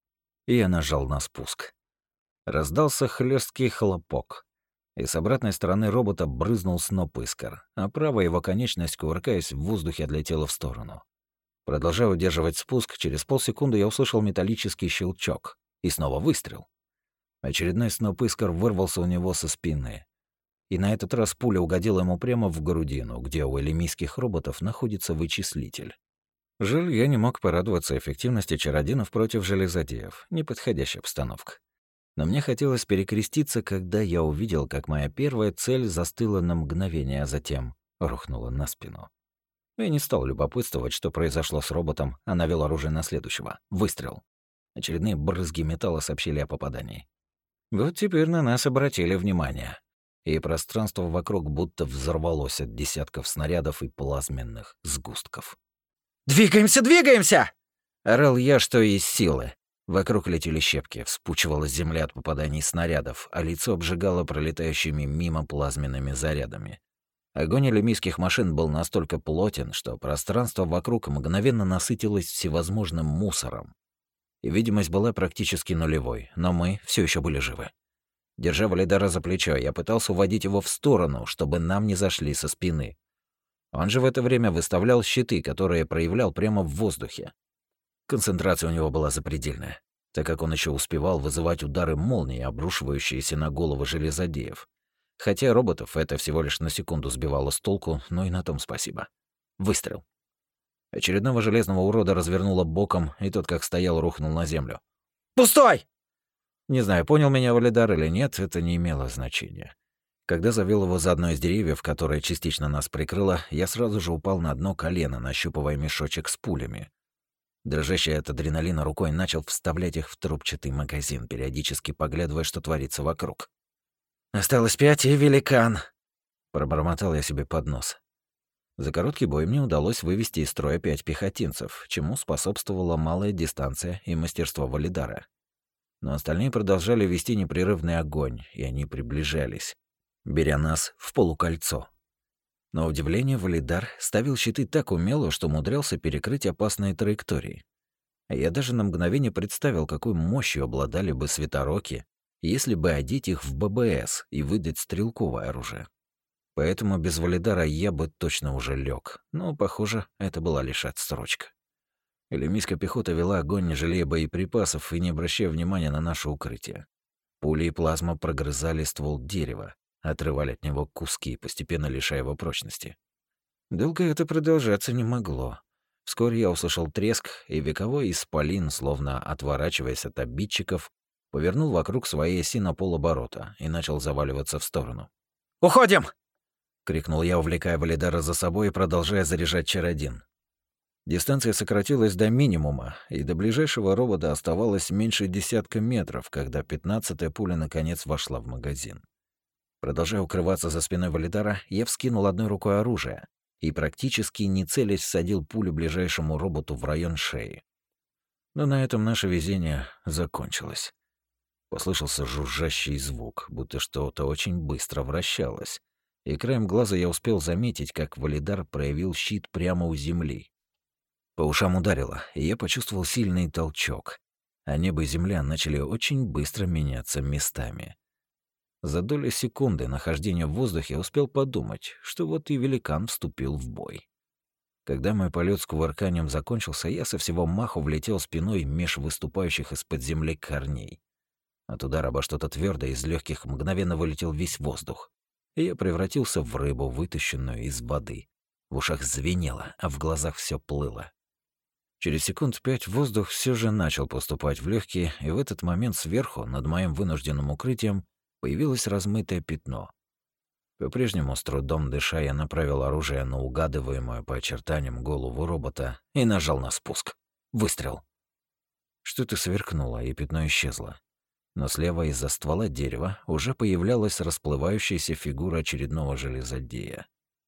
И я нажал на спуск. Раздался хлесткий хлопок, и с обратной стороны робота брызнул сноп искр, а правая его конечность, кувыркаясь в воздухе, отлетела в сторону. Продолжая удерживать спуск, через полсекунды я услышал металлический щелчок и снова выстрел. Очередной сноп искр вырвался у него со спины, и на этот раз пуля угодила ему прямо в грудину, где у элемийских роботов находится вычислитель. Жаль, я не мог порадоваться эффективности чародинов против железодеев. Неподходящая обстановка. Но мне хотелось перекреститься, когда я увидел, как моя первая цель застыла на мгновение, а затем рухнула на спину. Я не стал любопытствовать, что произошло с роботом, а навел оружие на следующего. Выстрел. Очередные брызги металла сообщили о попадании. Вот теперь на нас обратили внимание. И пространство вокруг будто взорвалось от десятков снарядов и плазменных сгустков. «Двигаемся, двигаемся!» — орал я, что из силы. Вокруг летели щепки, вспучивалась земля от попаданий снарядов, а лицо обжигало пролетающими мимо плазменными зарядами. Огонь лемийских машин был настолько плотен, что пространство вокруг мгновенно насытилось всевозможным мусором. И видимость была практически нулевой, но мы все еще были живы. Держа Валидара за плечо, я пытался уводить его в сторону, чтобы нам не зашли со спины. Он же в это время выставлял щиты, которые проявлял прямо в воздухе. Концентрация у него была запредельная, так как он еще успевал вызывать удары молнии, обрушивающиеся на головы железодеев. Хотя роботов это всего лишь на секунду сбивало с толку, но и на том спасибо. Выстрел. Очередного железного урода развернуло боком, и тот, как стоял, рухнул на землю. «Пустой!» Не знаю, понял меня Валидар или нет, это не имело значения. Когда завел его за одно из деревьев, которое частично нас прикрыло, я сразу же упал на дно колено, нащупывая мешочек с пулями. Дрожащий от адреналина рукой начал вставлять их в трубчатый магазин, периодически поглядывая, что творится вокруг. «Осталось пять и великан», — пробормотал я себе под нос. За короткий бой мне удалось вывести из строя пять пехотинцев, чему способствовала малая дистанция и мастерство Валидара. Но остальные продолжали вести непрерывный огонь, и они приближались, беря нас в полукольцо. На удивление, Валидар ставил щиты так умело, что умудрялся перекрыть опасные траектории. А я даже на мгновение представил, какой мощью обладали бы светороки, если бы одеть их в ББС и выдать стрелковое оружие. Поэтому без Валидара я бы точно уже лег. Но, похоже, это была лишь отсрочка. Элемийская пехота вела огонь, не жалея боеприпасов и не обращая внимания на наше укрытие. Пули и плазма прогрызали ствол дерева, отрывали от него куски, постепенно лишая его прочности. Долго это продолжаться не могло. Вскоре я услышал треск, и вековой исполин, словно отворачиваясь от обидчиков, повернул вокруг своей оси на полоборота и начал заваливаться в сторону. «Уходим!» — крикнул я, увлекая Валидара за собой и продолжая заряжать чародин. Дистанция сократилась до минимума, и до ближайшего робота оставалось меньше десятка метров, когда пятнадцатая пуля наконец вошла в магазин. Продолжая укрываться за спиной Валидара, я вскинул одной рукой оружие и практически не целясь всадил пулю ближайшему роботу в район шеи. Но на этом наше везение закончилось. Послышался жужжащий звук, будто что-то очень быстро вращалось, и краем глаза я успел заметить, как Валидар проявил щит прямо у земли. По ушам ударило, и я почувствовал сильный толчок, а небо и земля начали очень быстро меняться местами. За доли секунды нахождения в воздухе успел подумать, что вот и великан вступил в бой. Когда мой полет с кувырканием закончился, я со всего маху влетел спиной меж выступающих из-под земли корней. От удара обо что-то твердое из легких мгновенно вылетел весь воздух, и я превратился в рыбу, вытащенную из воды. В ушах звенело, а в глазах все плыло. Через секунд пять воздух все же начал поступать в легкие, и в этот момент сверху, над моим вынужденным укрытием, появилось размытое пятно. По-прежнему, с трудом дыша, я направил оружие на угадываемую по очертаниям голову робота и нажал на спуск. Выстрел. Что-то сверкнуло, и пятно исчезло. Но слева из-за ствола дерева уже появлялась расплывающаяся фигура очередного железодея.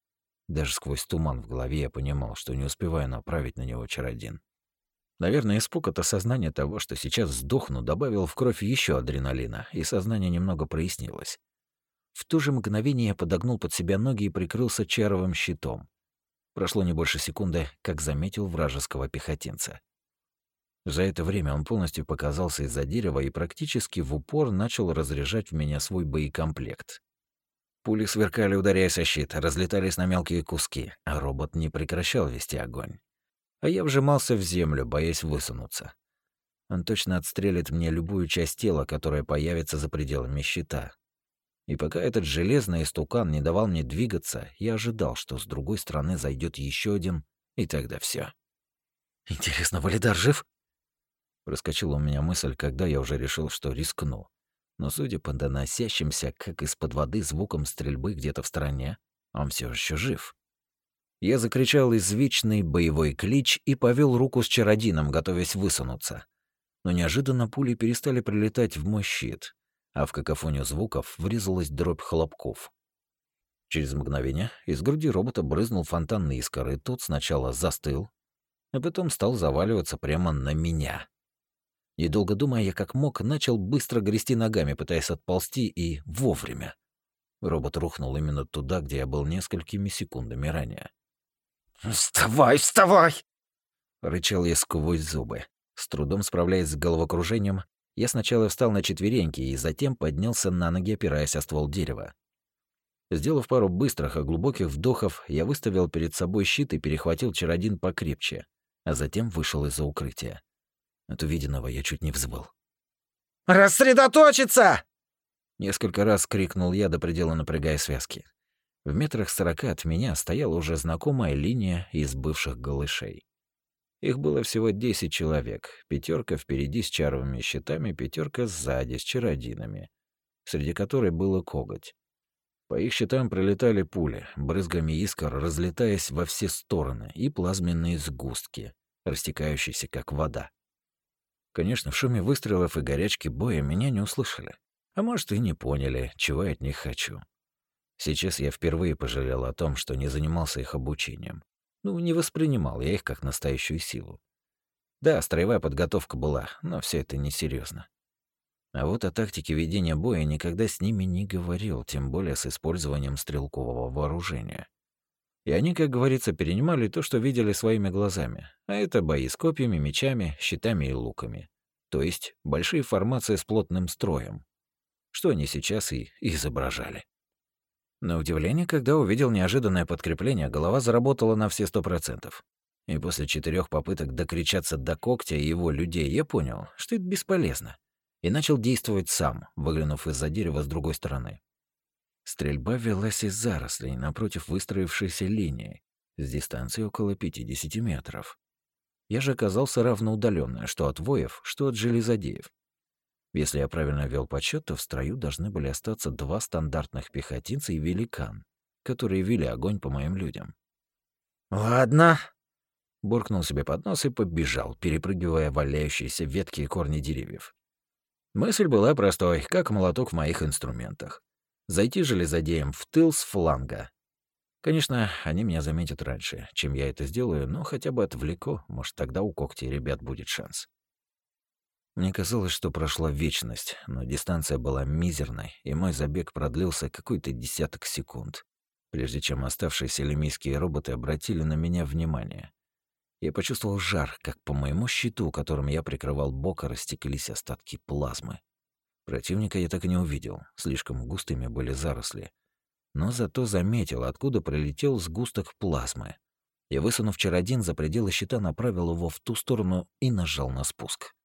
Даже сквозь туман в голове я понимал, что не успеваю направить на него чародин. Наверное, испуг от осознания того, что сейчас сдохну, добавил в кровь еще адреналина, и сознание немного прояснилось. В то же мгновение я подогнул под себя ноги и прикрылся чаровым щитом. Прошло не больше секунды, как заметил вражеского пехотинца. За это время он полностью показался из-за дерева и практически в упор начал разряжать в меня свой боекомплект. Пули сверкали, ударяясь о щит, разлетались на мелкие куски, а робот не прекращал вести огонь. А я вжимался в землю, боясь высунуться. Он точно отстрелит мне любую часть тела, которая появится за пределами щита. И пока этот железный истукан не давал мне двигаться, я ожидал, что с другой стороны зайдет еще один, и тогда все. «Интересно, Валидар жив?» Проскочила у меня мысль, когда я уже решил, что рискну. Но судя по доносящимся, как из-под воды, звукам стрельбы где-то в стороне, он все еще жив. Я закричал извечный боевой клич и повел руку с чародином, готовясь высунуться. Но неожиданно пули перестали прилетать в мой щит, а в какофонию звуков врезалась дробь хлопков. Через мгновение из груди робота брызнул фонтан искр, и тот сначала застыл, а потом стал заваливаться прямо на меня. Недолго думая, я как мог начал быстро грести ногами, пытаясь отползти, и вовремя. Робот рухнул именно туда, где я был несколькими секундами ранее. «Вставай, вставай!» — рычал я сквозь зубы. С трудом справляясь с головокружением, я сначала встал на четвереньки и затем поднялся на ноги, опираясь о ствол дерева. Сделав пару быстрых и глубоких вдохов, я выставил перед собой щит и перехватил чародин покрепче, а затем вышел из-за укрытия. От увиденного я чуть не взвыл. «Рассредоточиться!» Несколько раз крикнул я, до предела напрягая связки. В метрах сорока от меня стояла уже знакомая линия из бывших голышей. Их было всего десять человек. Пятерка впереди с чаровыми щитами, пятерка сзади с чародинами, среди которой был и коготь. По их щитам прилетали пули, брызгами искр разлетаясь во все стороны, и плазменные сгустки, растекающиеся как вода. Конечно, в шуме выстрелов и горячке боя меня не услышали. А может, и не поняли, чего я от них хочу. Сейчас я впервые пожалел о том, что не занимался их обучением. Ну, не воспринимал я их как настоящую силу. Да, строевая подготовка была, но все это несерьезно. А вот о тактике ведения боя никогда с ними не говорил, тем более с использованием стрелкового вооружения. И они, как говорится, перенимали то, что видели своими глазами. А это бои с копьями, мечами, щитами и луками. То есть большие формации с плотным строем. Что они сейчас и изображали. На удивление, когда увидел неожиданное подкрепление, голова заработала на все сто процентов. И после четырех попыток докричаться до когтя и его людей, я понял, что это бесполезно. И начал действовать сам, выглянув из-за дерева с другой стороны. Стрельба велась из зарослей напротив выстроившейся линии, с дистанцией около пятидесяти метров. Я же оказался равноудаленно, что от воев, что от железодеев. Если я правильно вел подсчет, то в строю должны были остаться два стандартных пехотинца и великан, которые вели огонь по моим людям. «Ладно», — буркнул себе под нос и побежал, перепрыгивая валяющиеся ветки и корни деревьев. Мысль была простой, как молоток в моих инструментах. Зайти железодеям в тыл с фланга. Конечно, они меня заметят раньше, чем я это сделаю, но хотя бы отвлеку, может, тогда у когтей ребят будет шанс. Мне казалось, что прошла вечность, но дистанция была мизерной, и мой забег продлился какой-то десяток секунд, прежде чем оставшиеся лемийские роботы обратили на меня внимание. Я почувствовал жар, как по моему щиту, которым я прикрывал бок, растекались остатки плазмы. Противника я так и не увидел, слишком густыми были заросли. Но зато заметил, откуда прилетел сгусток плазмы. И, высунув чародин за пределы щита, направил его в ту сторону и нажал на спуск.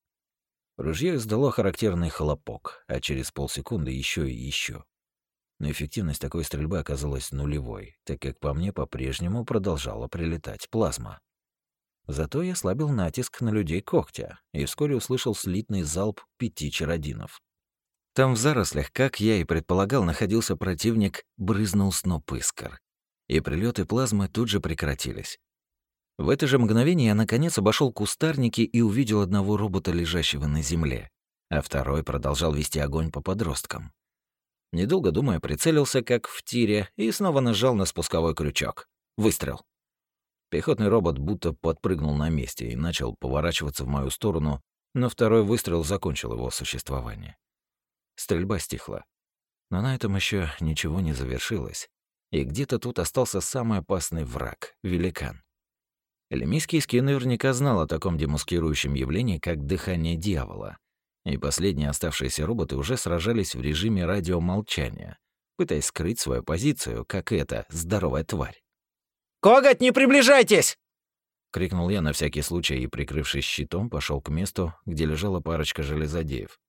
Ружье издало характерный хлопок, а через полсекунды еще и еще. Но эффективность такой стрельбы оказалась нулевой, так как по мне по-прежнему продолжала прилетать плазма. Зато я слабил натиск на людей когтя и вскоре услышал слитный залп пяти чародинов. Там в зарослях, как я и предполагал, находился противник, брызнул сноп искр. И прилеты плазмы тут же прекратились. В это же мгновение я наконец обошел кустарники и увидел одного робота, лежащего на земле, а второй продолжал вести огонь по подросткам. Недолго думая, прицелился, как в тире, и снова нажал на спусковой крючок. Выстрел. Пехотный робот будто подпрыгнул на месте и начал поворачиваться в мою сторону, но второй выстрел закончил его существование. Стрельба стихла. Но на этом еще ничего не завершилось. И где-то тут остался самый опасный враг — великан. Элемийский скин наверняка знал о таком демаскирующем явлении, как дыхание дьявола. И последние оставшиеся роботы уже сражались в режиме радиомолчания, пытаясь скрыть свою позицию, как эта здоровая тварь. «Коготь, не приближайтесь!» — крикнул я на всякий случай и, прикрывшись щитом, пошел к месту, где лежала парочка железодеев.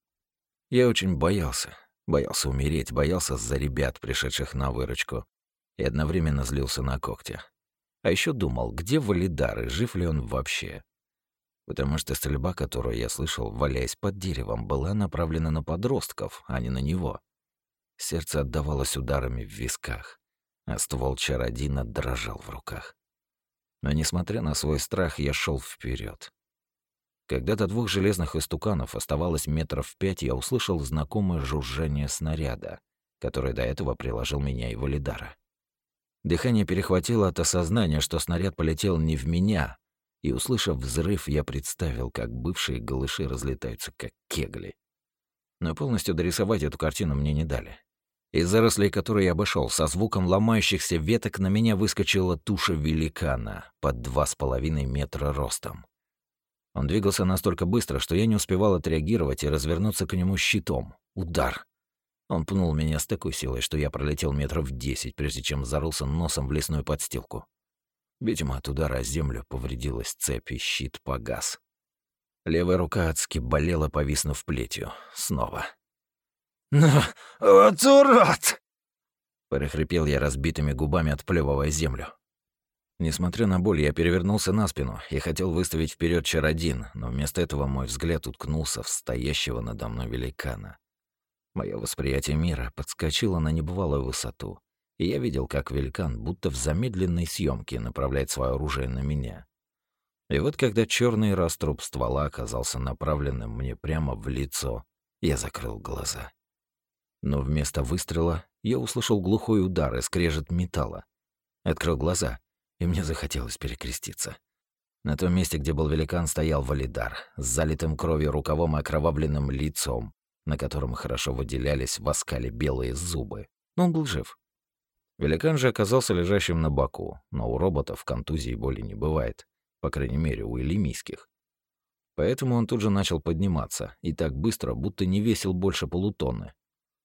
Я очень боялся. Боялся умереть, боялся за ребят, пришедших на выручку, и одновременно злился на когтя. А еще думал, где Валидар и жив ли он вообще. Потому что стрельба, которую я слышал, валяясь под деревом, была направлена на подростков, а не на него. Сердце отдавалось ударами в висках, а ствол чародина дрожал в руках. Но, несмотря на свой страх, я шел вперед. Когда до двух железных истуканов оставалось метров в пять, я услышал знакомое жужжание снаряда, который до этого приложил меня и Валидара. Дыхание перехватило от осознания, что снаряд полетел не в меня, и, услышав взрыв, я представил, как бывшие голыши разлетаются, как кегли. Но полностью дорисовать эту картину мне не дали. Из зарослей, которые я обошел, со звуком ломающихся веток на меня выскочила туша великана под два с половиной метра ростом. Он двигался настолько быстро, что я не успевал отреагировать и развернуться к нему щитом. Удар. Он пнул меня с такой силой, что я пролетел метров десять, прежде чем зарылся носом в лесную подстилку. Видимо, от удара о землю повредилась цепь, и щит погас. Левая рука адски болела, повиснув плетью. Снова. «Ну, вот урод!» — прохрипел я разбитыми губами, отплёвывая землю. Несмотря на боль, я перевернулся на спину и хотел выставить вперед чародин, но вместо этого мой взгляд уткнулся в стоящего надо мной великана. Мое восприятие мира подскочило на небывалую высоту, и я видел, как великан будто в замедленной съемке направляет свое оружие на меня. И вот когда черный раструб ствола оказался направленным мне прямо в лицо, я закрыл глаза. Но вместо выстрела я услышал глухой удар и скрежет металла. Открыл глаза, и мне захотелось перекреститься. На том месте, где был великан, стоял Валидар с залитым кровью рукавом и окровавленным лицом, на котором хорошо выделялись в оскале белые зубы. Но он был жив. Великан же оказался лежащим на боку, но у роботов контузии и боли не бывает, по крайней мере, у элемийских. Поэтому он тут же начал подниматься, и так быстро, будто не весил больше полутонны.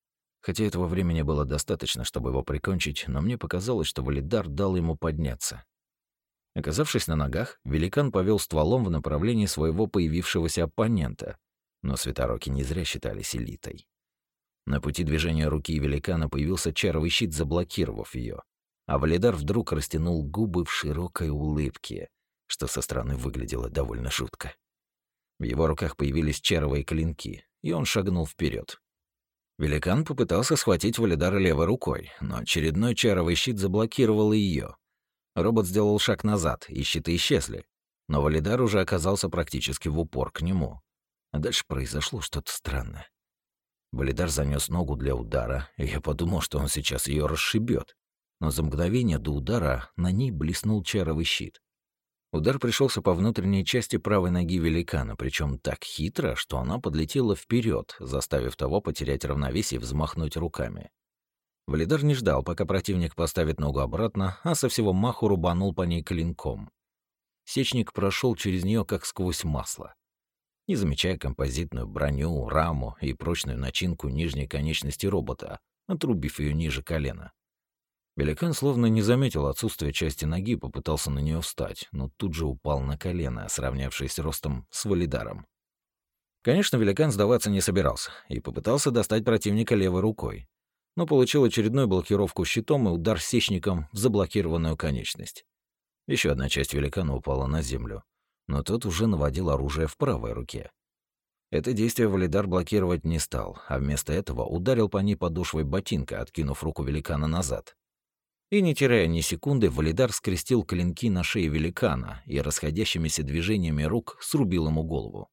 Хотя этого времени было достаточно, чтобы его прикончить, но мне показалось, что Валидар дал ему подняться. Оказавшись на ногах, великан повел стволом в направлении своего появившегося оппонента, но святороки не зря считались элитой. На пути движения руки великана появился чаровый щит, заблокировав ее, а Валидар вдруг растянул губы в широкой улыбке, что со стороны выглядело довольно жутко. В его руках появились чаровые клинки, и он шагнул вперед. Великан попытался схватить Валидара левой рукой, но очередной чаровый щит заблокировал ее. Робот сделал шаг назад, и щиты исчезли, но Валидар уже оказался практически в упор к нему. А дальше произошло что-то странное. Валидар занёс ногу для удара, и я подумал, что он сейчас ее расшибет. Но за мгновение до удара на ней блеснул чаровый щит. Удар пришелся по внутренней части правой ноги великана, причем так хитро, что она подлетела вперед, заставив того потерять равновесие и взмахнуть руками. Валидар не ждал, пока противник поставит ногу обратно, а со всего маху рубанул по ней клинком. Сечник прошел через нее как сквозь масло. Не замечая композитную броню, раму и прочную начинку нижней конечности робота, отрубив ее ниже колена. Великан словно не заметил отсутствия части ноги и попытался на нее встать, но тут же упал на колено, сравнявшись ростом с Валидаром. Конечно, великан сдаваться не собирался и попытался достать противника левой рукой, но получил очередную блокировку щитом и удар сечником в заблокированную конечность. Еще одна часть великана упала на землю, но тот уже наводил оружие в правой руке. Это действие Валидар блокировать не стал, а вместо этого ударил по ней подошвой ботинка, откинув руку великана назад. И не теряя ни секунды, Валидар скрестил клинки на шее великана и расходящимися движениями рук срубил ему голову.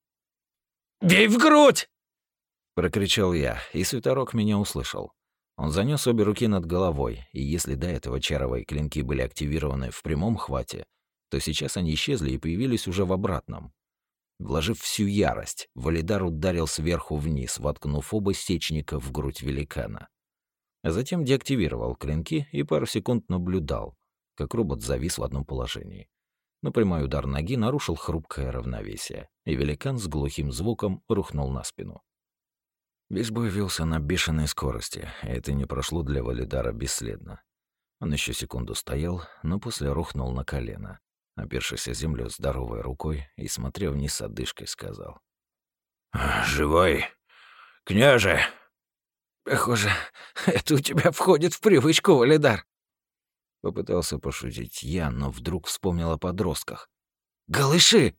«Бей в грудь!» — прокричал я, и святорок меня услышал. Он занёс обе руки над головой, и если до этого чаровые клинки были активированы в прямом хвате, то сейчас они исчезли и появились уже в обратном. Вложив всю ярость, Валидар ударил сверху вниз, воткнув оба сечника в грудь великана. А затем деактивировал клинки и пару секунд наблюдал, как робот завис в одном положении. Но прямой удар ноги нарушил хрупкое равновесие, и великан с глухим звуком рухнул на спину. Весь бой велся на бешеной скорости, и это не прошло для Валидара бесследно. Он еще секунду стоял, но после рухнул на колено, опершись о землю здоровой рукой и, смотря вниз с одышкой, сказал: «Живой, княже!» «Похоже, это у тебя входит в привычку, Валидар». Попытался пошутить я, но вдруг вспомнил о подростках. «Голыши!»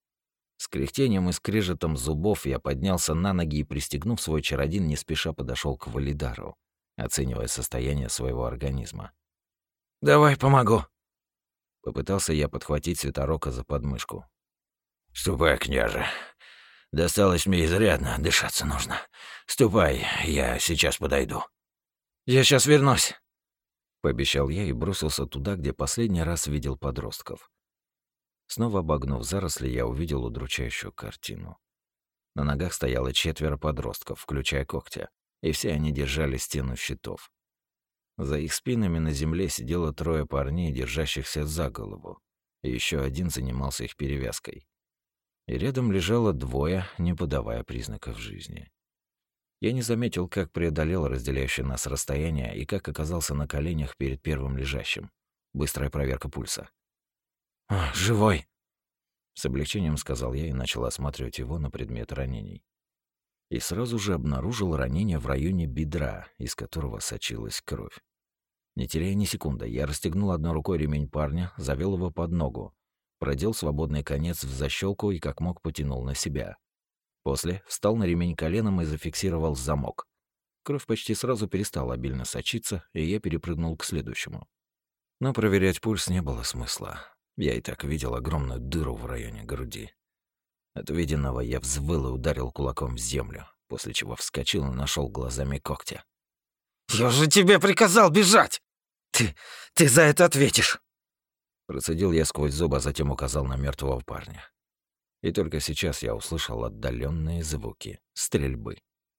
С кряхтением и скрежетом зубов я поднялся на ноги и, пристегнув свой чародин, не спеша подошел к Валидару, оценивая состояние своего организма. «Давай помогу». Попытался я подхватить святорока за подмышку. «Ступай, княже. Досталось мне изрядно, дышаться нужно. Ступай, я сейчас подойду». «Я сейчас вернусь», — пообещал я и бросился туда, где последний раз видел подростков. Снова обогнув заросли, я увидел удручающую картину. На ногах стояло четверо подростков, включая когтя, и все они держали стену щитов. За их спинами на земле сидело трое парней, держащихся за голову, и еще один занимался их перевязкой. И рядом лежало двое, не подавая признаков жизни. Я не заметил, как преодолел разделяющее нас расстояние и как оказался на коленях перед первым лежащим. Быстрая проверка пульса. «А, живой!» С облегчением сказал я и начал осматривать его на предмет ранений. И сразу же обнаружил ранение в районе бедра, из которого сочилась кровь. Не теряя ни секунды, я расстегнул одной рукой ремень парня, завел его под ногу, продел свободный конец в защелку и как мог потянул на себя. После встал на ремень коленом и зафиксировал замок. Кровь почти сразу перестала обильно сочиться, и я перепрыгнул к следующему. Но проверять пульс не было смысла. Я и так видел огромную дыру в районе груди. От увиденного я взвыл и ударил кулаком в землю, после чего вскочил и нашел глазами когтя. «Я же тебе приказал бежать! Ты... ты за это ответишь!» Процедил я сквозь зубы, а затем указал на мертвого парня. И только сейчас я услышал отдаленные звуки стрельбы.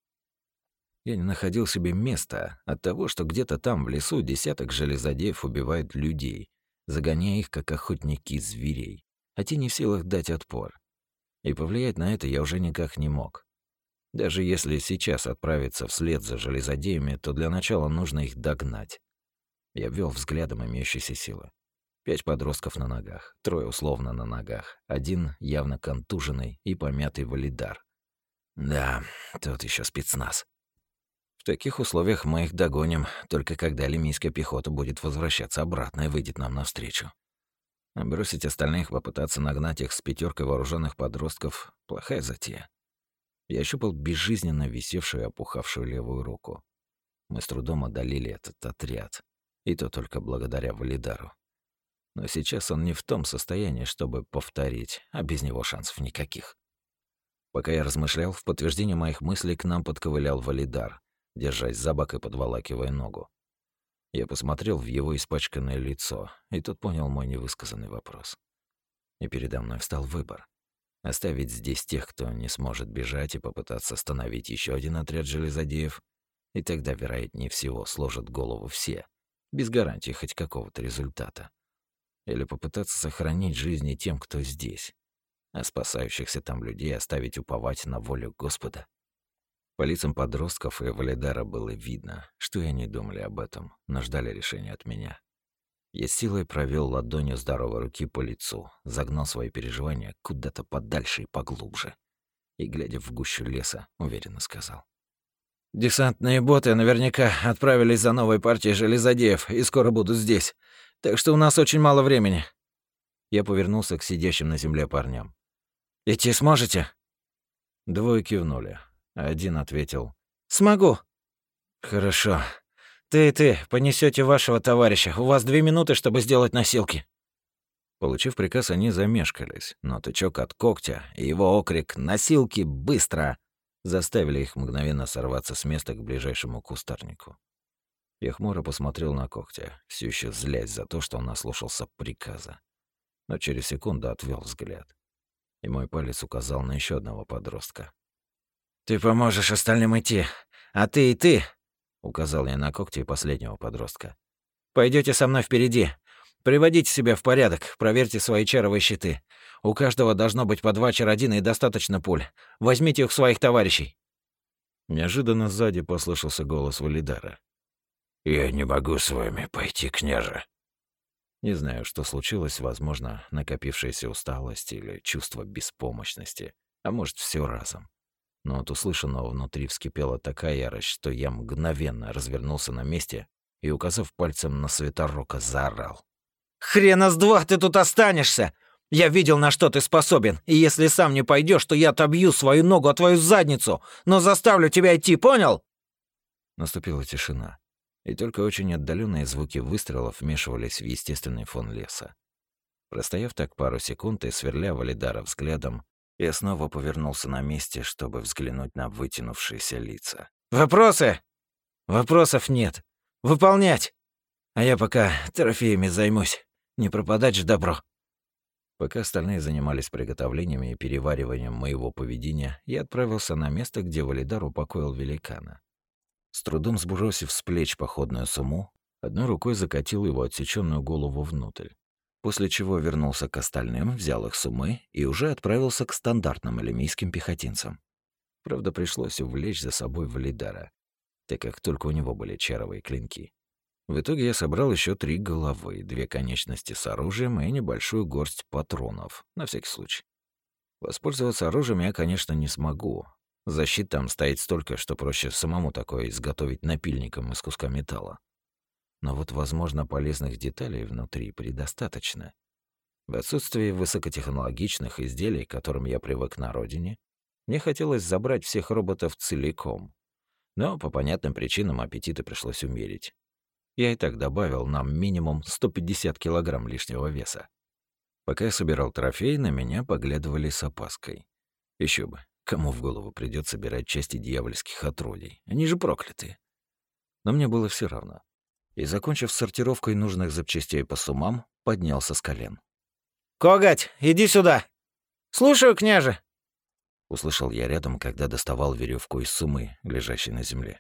Я не находил себе места от того, что где-то там в лесу десяток железодеев убивают людей, загоняя их, как охотники зверей, а те не в силах дать отпор. И повлиять на это я уже никак не мог. Даже если сейчас отправиться вслед за железодеями, то для начала нужно их догнать. Я ввел взглядом имеющиеся силы. Пять подростков на ногах, трое условно на ногах, один явно контуженный и помятый валидар. Да, тут еще спецназ. В таких условиях мы их догоним, только когда лимийская пехота будет возвращаться обратно и выйдет нам навстречу. А бросить остальных, попытаться нагнать их с пятеркой вооруженных подростков — плохая затея. Я ощупал безжизненно висевшую и опухавшую левую руку. Мы с трудом одолели этот отряд, и то только благодаря валидару. Но сейчас он не в том состоянии, чтобы повторить, а без него шансов никаких. Пока я размышлял, в подтверждение моих мыслей к нам подковылял валидар, держась за бок и подволакивая ногу. Я посмотрел в его испачканное лицо, и тут понял мой невысказанный вопрос. И передо мной встал выбор. Оставить здесь тех, кто не сможет бежать, и попытаться остановить еще один отряд железодеев, и тогда, вероятнее всего, сложат голову все, без гарантии хоть какого-то результата. Или попытаться сохранить жизни тем, кто здесь, а спасающихся там людей оставить уповать на волю Господа. По лицам подростков и валидара было видно, что и они думали об этом, но ждали решения от меня. Я силой провел ладонью здоровой руки по лицу, загнал свои переживания куда-то подальше и поглубже. И, глядя в гущу леса, уверенно сказал: «Десантные боты наверняка отправились за новой партией железодеев и скоро будут здесь, так что у нас очень мало времени». Я повернулся к сидящим на земле парням. «Идти сможете?» Двое кивнули. Один ответил: «Смогу». «Хорошо. Ты и ты понесете вашего товарища. У вас две минуты, чтобы сделать носилки». Получив приказ, они замешкались, но тычок от когтя и его окрик «Носилки! Быстро!» заставили их мгновенно сорваться с места к ближайшему кустарнику. Я хмуро посмотрел на когтя, все еще злясь за то, что он ослушался приказа. Но через секунду отвел взгляд. И мой палец указал на еще одного подростка. «Ты поможешь остальным идти, а ты и ты», — указал я на когти последнего подростка. «Пойдете со мной впереди. Приводите себя в порядок, проверьте свои чаровые щиты. У каждого должно быть по два чародина и достаточно пуль. Возьмите их своих товарищей». Неожиданно сзади послышался голос валидара. «Я не могу с вами пойти, княже». Не знаю, что случилось, возможно, накопившаяся усталость или чувство беспомощности, а может, все разом. Но от услышанного внутри вскипела такая ярость, что я мгновенно развернулся на месте и, указав пальцем на Святорока, заорал: «Хрена с два ты тут останешься! Я видел, на что ты способен, и если сам не пойдешь, то я отобью свою ногу о твою задницу, но заставлю тебя идти, понял?» Наступила тишина, и только очень отдаленные звуки выстрелов вмешивались в естественный фон леса. Простояв так пару секунд и сверля валидара взглядом, я снова повернулся на месте, чтобы взглянуть на вытянувшиеся лица. «Вопросы?» «Вопросов нет. Выполнять! А я пока трофеями займусь. Не пропадать же добро». Пока остальные занимались приготовлениями и перевариванием моего поведения, я отправился на место, где валидар упокоил великана. С трудом сбросив с плеч походную сумму, одной рукой закатил его отсеченную голову внутрь. После чего вернулся к остальным, взял их суммы и уже отправился к стандартным элемийским пехотинцам. Правда, пришлось увлечь за собой валидара, так как только у него были чаровые клинки. В итоге я собрал еще три головы, две конечности с оружием и небольшую горсть патронов, на всякий случай. Воспользоваться оружием я, конечно, не смогу. Защит там стоит столько, что проще самому такое изготовить напильником из куска металла. Но вот, возможно, полезных деталей внутри предостаточно. В отсутствии высокотехнологичных изделий, к которым я привык на родине, мне хотелось забрать всех роботов целиком. Но по понятным причинам аппетиты пришлось умерить. Я и так добавил нам минимум сто пятьдесят килограмм лишнего веса. Пока я собирал трофей, на меня поглядывали с опаской. Еще бы, кому в голову придёт собирать части дьявольских отродий? Они же проклятые. Но мне было все равно. И, закончив с сортировкой нужных запчастей по суммам, поднялся с колен. «Коготь, иди сюда!» «Слушаю, княже!» Услышал я рядом, когда доставал веревку из суммы, лежащей на земле.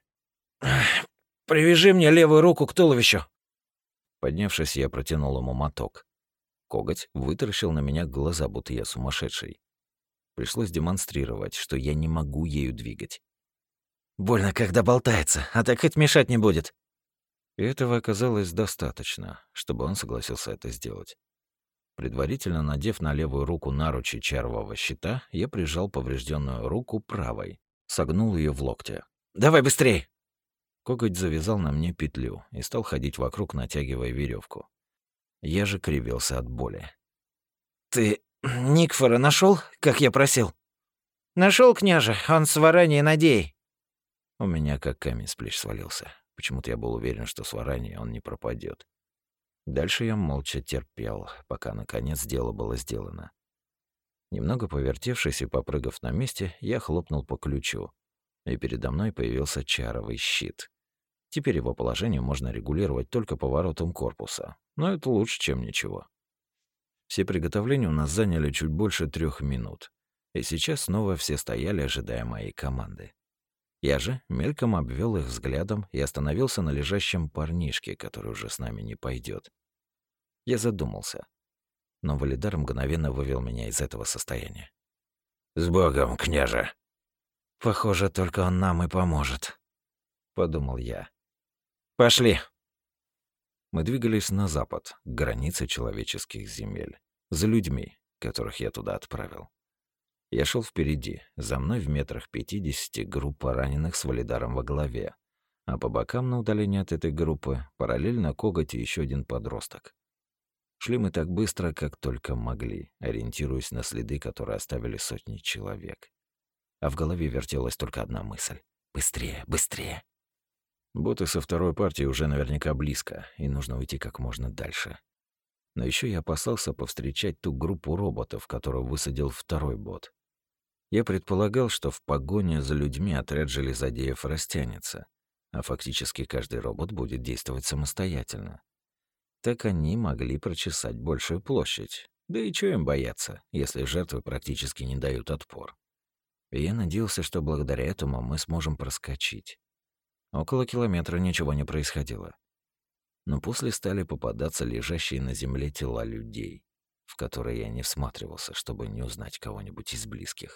«Привяжи мне левую руку к туловищу!» Поднявшись, я протянул ему моток. Коготь вытаращил на меня глаза, будто я сумасшедший. Пришлось демонстрировать, что я не могу ею двигать. «Больно, когда болтается, а так хоть мешать не будет». И этого оказалось достаточно, чтобы он согласился это сделать. Предварительно надев на левую руку наручи чарового щита, я прижал поврежденную руку правой, согнул ее в локте. «Давай быстрей!» Коготь завязал на мне петлю и стал ходить вокруг, натягивая веревку. Я же кривился от боли. «Ты Никфора нашел, как я просил?» Нашел, княже, он с Вараньей Надеей». У меня как камень с плеч свалился. Почему-то я был уверен, что с Вараньей он не пропадет. Дальше я молча терпел, пока, наконец, дело было сделано. Немного повертевшись и попрыгав на месте, я хлопнул по ключу, и передо мной появился чаровый щит. Теперь его положение можно регулировать только поворотом корпуса, но это лучше, чем ничего. Все приготовления у нас заняли чуть больше трех минут, и сейчас снова все стояли, ожидая моей команды. Я же мельком обвел их взглядом и остановился на лежащем парнишке, который уже с нами не пойдет. Я задумался, но Валидар мгновенно вывел меня из этого состояния. «С Богом, княже!» «Похоже, только он нам и поможет», — подумал я. «Пошли!» Мы двигались на запад, к границе человеческих земель, за людьми, которых я туда отправил. Я шел впереди, за мной в метрах пятидесяти группа раненых с Валидаром во главе, а по бокам на удалении от этой группы параллельно Коготь и еще один подросток. Шли мы так быстро, как только могли, ориентируясь на следы, которые оставили сотни человек. А в голове вертелась только одна мысль — быстрее, быстрее. Боты со второй партии уже наверняка близко, и нужно уйти как можно дальше. Но еще я опасался повстречать ту группу роботов, которую высадил второй бот. Я предполагал, что в погоне за людьми отряд железодеев растянется, а фактически каждый робот будет действовать самостоятельно. Так они могли прочесать большую площадь. Да и чего им бояться, если жертвы практически не дают отпор? И я надеялся, что благодаря этому мы сможем проскочить. Около километра ничего не происходило. Но после стали попадаться лежащие на земле тела людей, в которые я не всматривался, чтобы не узнать кого-нибудь из близких.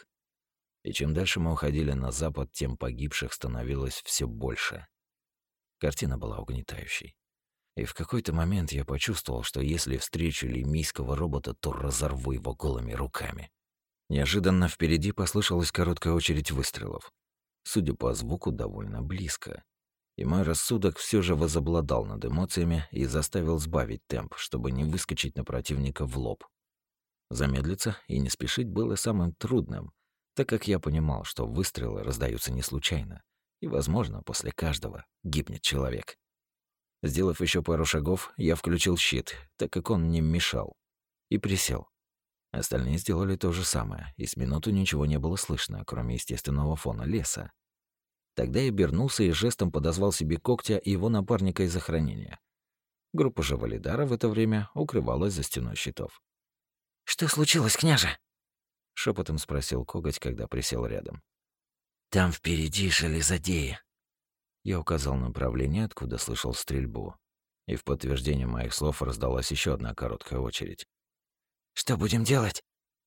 И чем дальше мы уходили на запад, тем погибших становилось все больше. Картина была угнетающей. И в какой-то момент я почувствовал, что если встречу лемийского робота, то разорву его голыми руками. Неожиданно впереди послышалась короткая очередь выстрелов. Судя по звуку, довольно близко. И мой рассудок все же возобладал над эмоциями и заставил сбавить темп, чтобы не выскочить на противника в лоб. Замедлиться и не спешить было самым трудным, так как я понимал, что выстрелы раздаются не случайно, и, возможно, после каждого гибнет человек. Сделав еще пару шагов, я включил щит, так как он мне мешал, и присел. Остальные сделали то же самое, и с минуту ничего не было слышно, кроме естественного фона леса. Тогда я обернулся и жестом подозвал себе Когтя и его напарника из охранения. Группа же Валидара в это время укрывалась за стеной щитов. «Что случилось, княже?» — шепотом спросил Коготь, когда присел рядом. «Там впереди железодеи». Я указал направление, откуда слышал стрельбу. И в подтверждение моих слов раздалась еще одна короткая очередь. «Что будем делать?»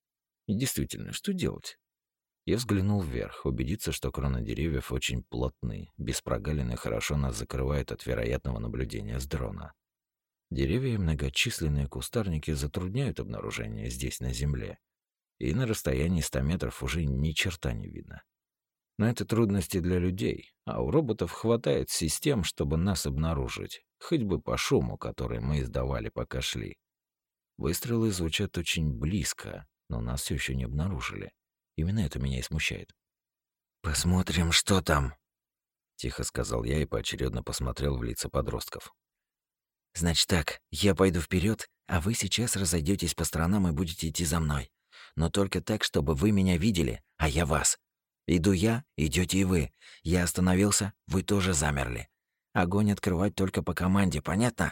И действительно, что делать? Я взглянул вверх, убедиться, что кроны деревьев очень плотны, без прогалины хорошо нас закрывают от вероятного наблюдения с дрона. Деревья и многочисленные кустарники затрудняют обнаружение здесь, на земле, и на расстоянии ста метров уже ни черта не видно. Но это трудности для людей, а у роботов хватает систем, чтобы нас обнаружить, хоть бы по шуму, который мы издавали, пока шли. Выстрелы звучат очень близко, но нас все еще не обнаружили. Именно это меня и смущает. «Посмотрим, что там», — тихо сказал я и поочередно посмотрел в лица подростков. «Значит так, я пойду вперед, а вы сейчас разойдетесь по сторонам и будете идти за мной. Но только так, чтобы вы меня видели, а я вас. Иду я, идете и вы. Я остановился, вы тоже замерли. Огонь открывать только по команде, понятно?»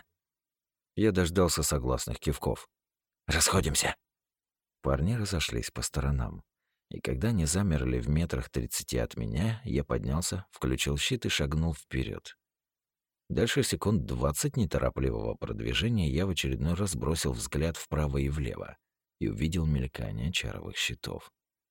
Я дождался согласных кивков. «Расходимся». Парни разошлись по сторонам. И когда они замерли в метрах тридцати от меня, я поднялся, включил щит и шагнул вперед. Дальше секунд двадцать неторопливого продвижения я в очередной раз бросил взгляд вправо и влево и увидел мелькание чаровых щитов.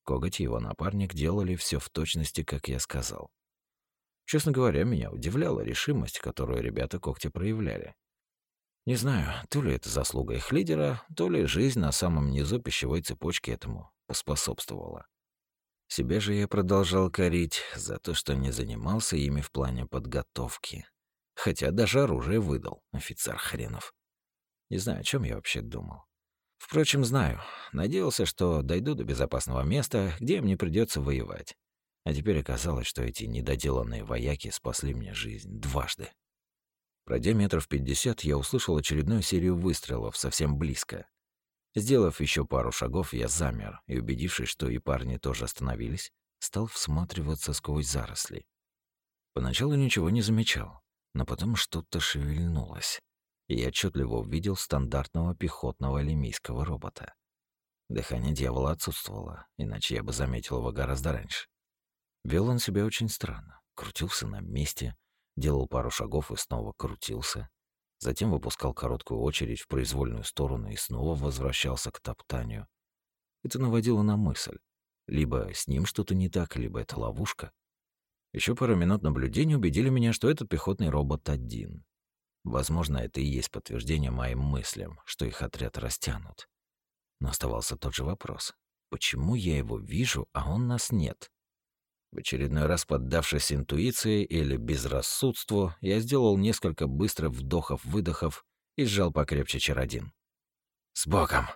Коготь и его напарник делали все в точности, как я сказал. Честно говоря, меня удивляла решимость, которую ребята когти проявляли. Не знаю, то ли это заслуга их лидера, то ли жизнь на самом низу пищевой цепочки этому поспособствовала. Себя же я продолжал корить за то, что не занимался ими в плане подготовки. Хотя даже оружие выдал, офицер хренов. Не знаю, о чем я вообще думал. Впрочем, знаю. Надеялся, что дойду до безопасного места, где мне придется воевать. А теперь оказалось, что эти недоделанные вояки спасли мне жизнь дважды. Пройдя метров пятьдесят, я услышал очередную серию выстрелов совсем близко. Сделав еще пару шагов, я замер и, убедившись, что и парни тоже остановились, стал всматриваться сквозь заросли. Поначалу ничего не замечал, но потом что-то шевельнулось, и я отчетливо увидел стандартного пехотного лемийского робота. Дыхание дьявола отсутствовало, иначе я бы заметил его гораздо раньше. Вел он себя очень странно, крутился на месте, делал пару шагов и снова крутился. Затем выпускал короткую очередь в произвольную сторону и снова возвращался к топтанию. Это наводило на мысль. Либо с ним что-то не так, либо это ловушка. Еще пару минут наблюдения убедили меня, что этот пехотный робот один. Возможно, это и есть подтверждение моим мыслям, что их отряд растянут. Но оставался тот же вопрос. Почему я его вижу, а он нас нет? В очередной раз, поддавшись интуиции или безрассудству, я сделал несколько быстрых вдохов-выдохов и сжал покрепче чар один. «С боком!»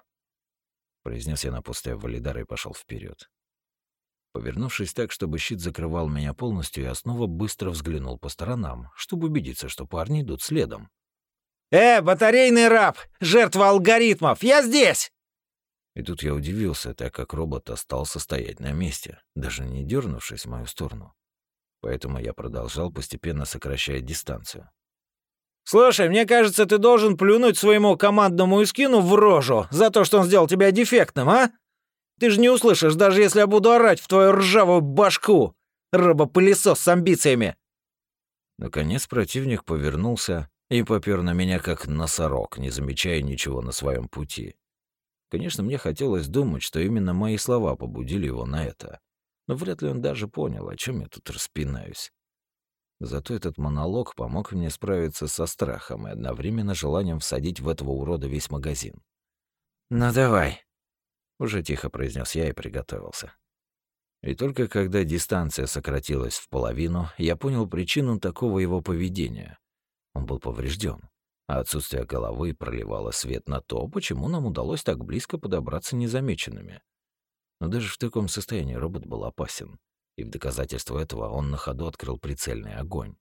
— произнес я, напутствие Валидара, и пошел вперед. Повернувшись так, чтобы щит закрывал меня полностью, я снова быстро взглянул по сторонам, чтобы убедиться, что парни идут следом. «Э, батарейный раб! Жертва алгоритмов! Я здесь!» И тут я удивился, так как робот остался стоять на месте, даже не дернувшись в мою сторону. Поэтому я продолжал, постепенно сокращая дистанцию. «Слушай, мне кажется, ты должен плюнуть своему командному эскину в рожу за то, что он сделал тебя дефектным, а? Ты же не услышишь, даже если я буду орать в твою ржавую башку, робопылесос с амбициями!» Наконец противник повернулся и попёр на меня, как носорог, не замечая ничего на своем пути. Конечно, мне хотелось думать, что именно мои слова побудили его на это, но вряд ли он даже понял, о чем я тут распинаюсь. Зато этот монолог помог мне справиться со страхом и одновременно желанием всадить в этого урода весь магазин. «Ну давай», — уже тихо произнес я и приготовился. И только когда дистанция сократилась в половину, я понял причину такого его поведения. Он был поврежден. А отсутствие головы проливало свет на то, почему нам удалось так близко подобраться незамеченными. Но даже в таком состоянии робот был опасен, и в доказательство этого он на ходу открыл прицельный огонь.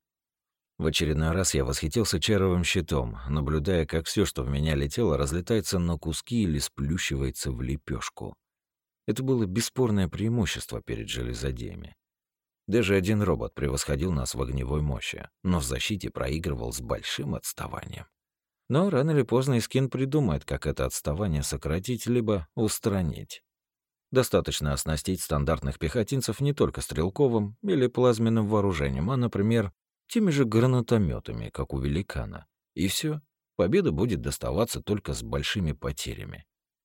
В очередной раз я восхитился чаровым щитом, наблюдая, как все, что в меня летело, разлетается на куски или сплющивается в лепешку. Это было бесспорное преимущество перед железодеями. Даже один робот превосходил нас в огневой мощи, но в защите проигрывал с большим отставанием. Но рано или поздно Искин придумает, как это отставание сократить либо устранить. Достаточно оснастить стандартных пехотинцев не только стрелковым или плазменным вооружением, а, например, теми же гранатометами, как у великана. И все, победа будет доставаться только с большими потерями.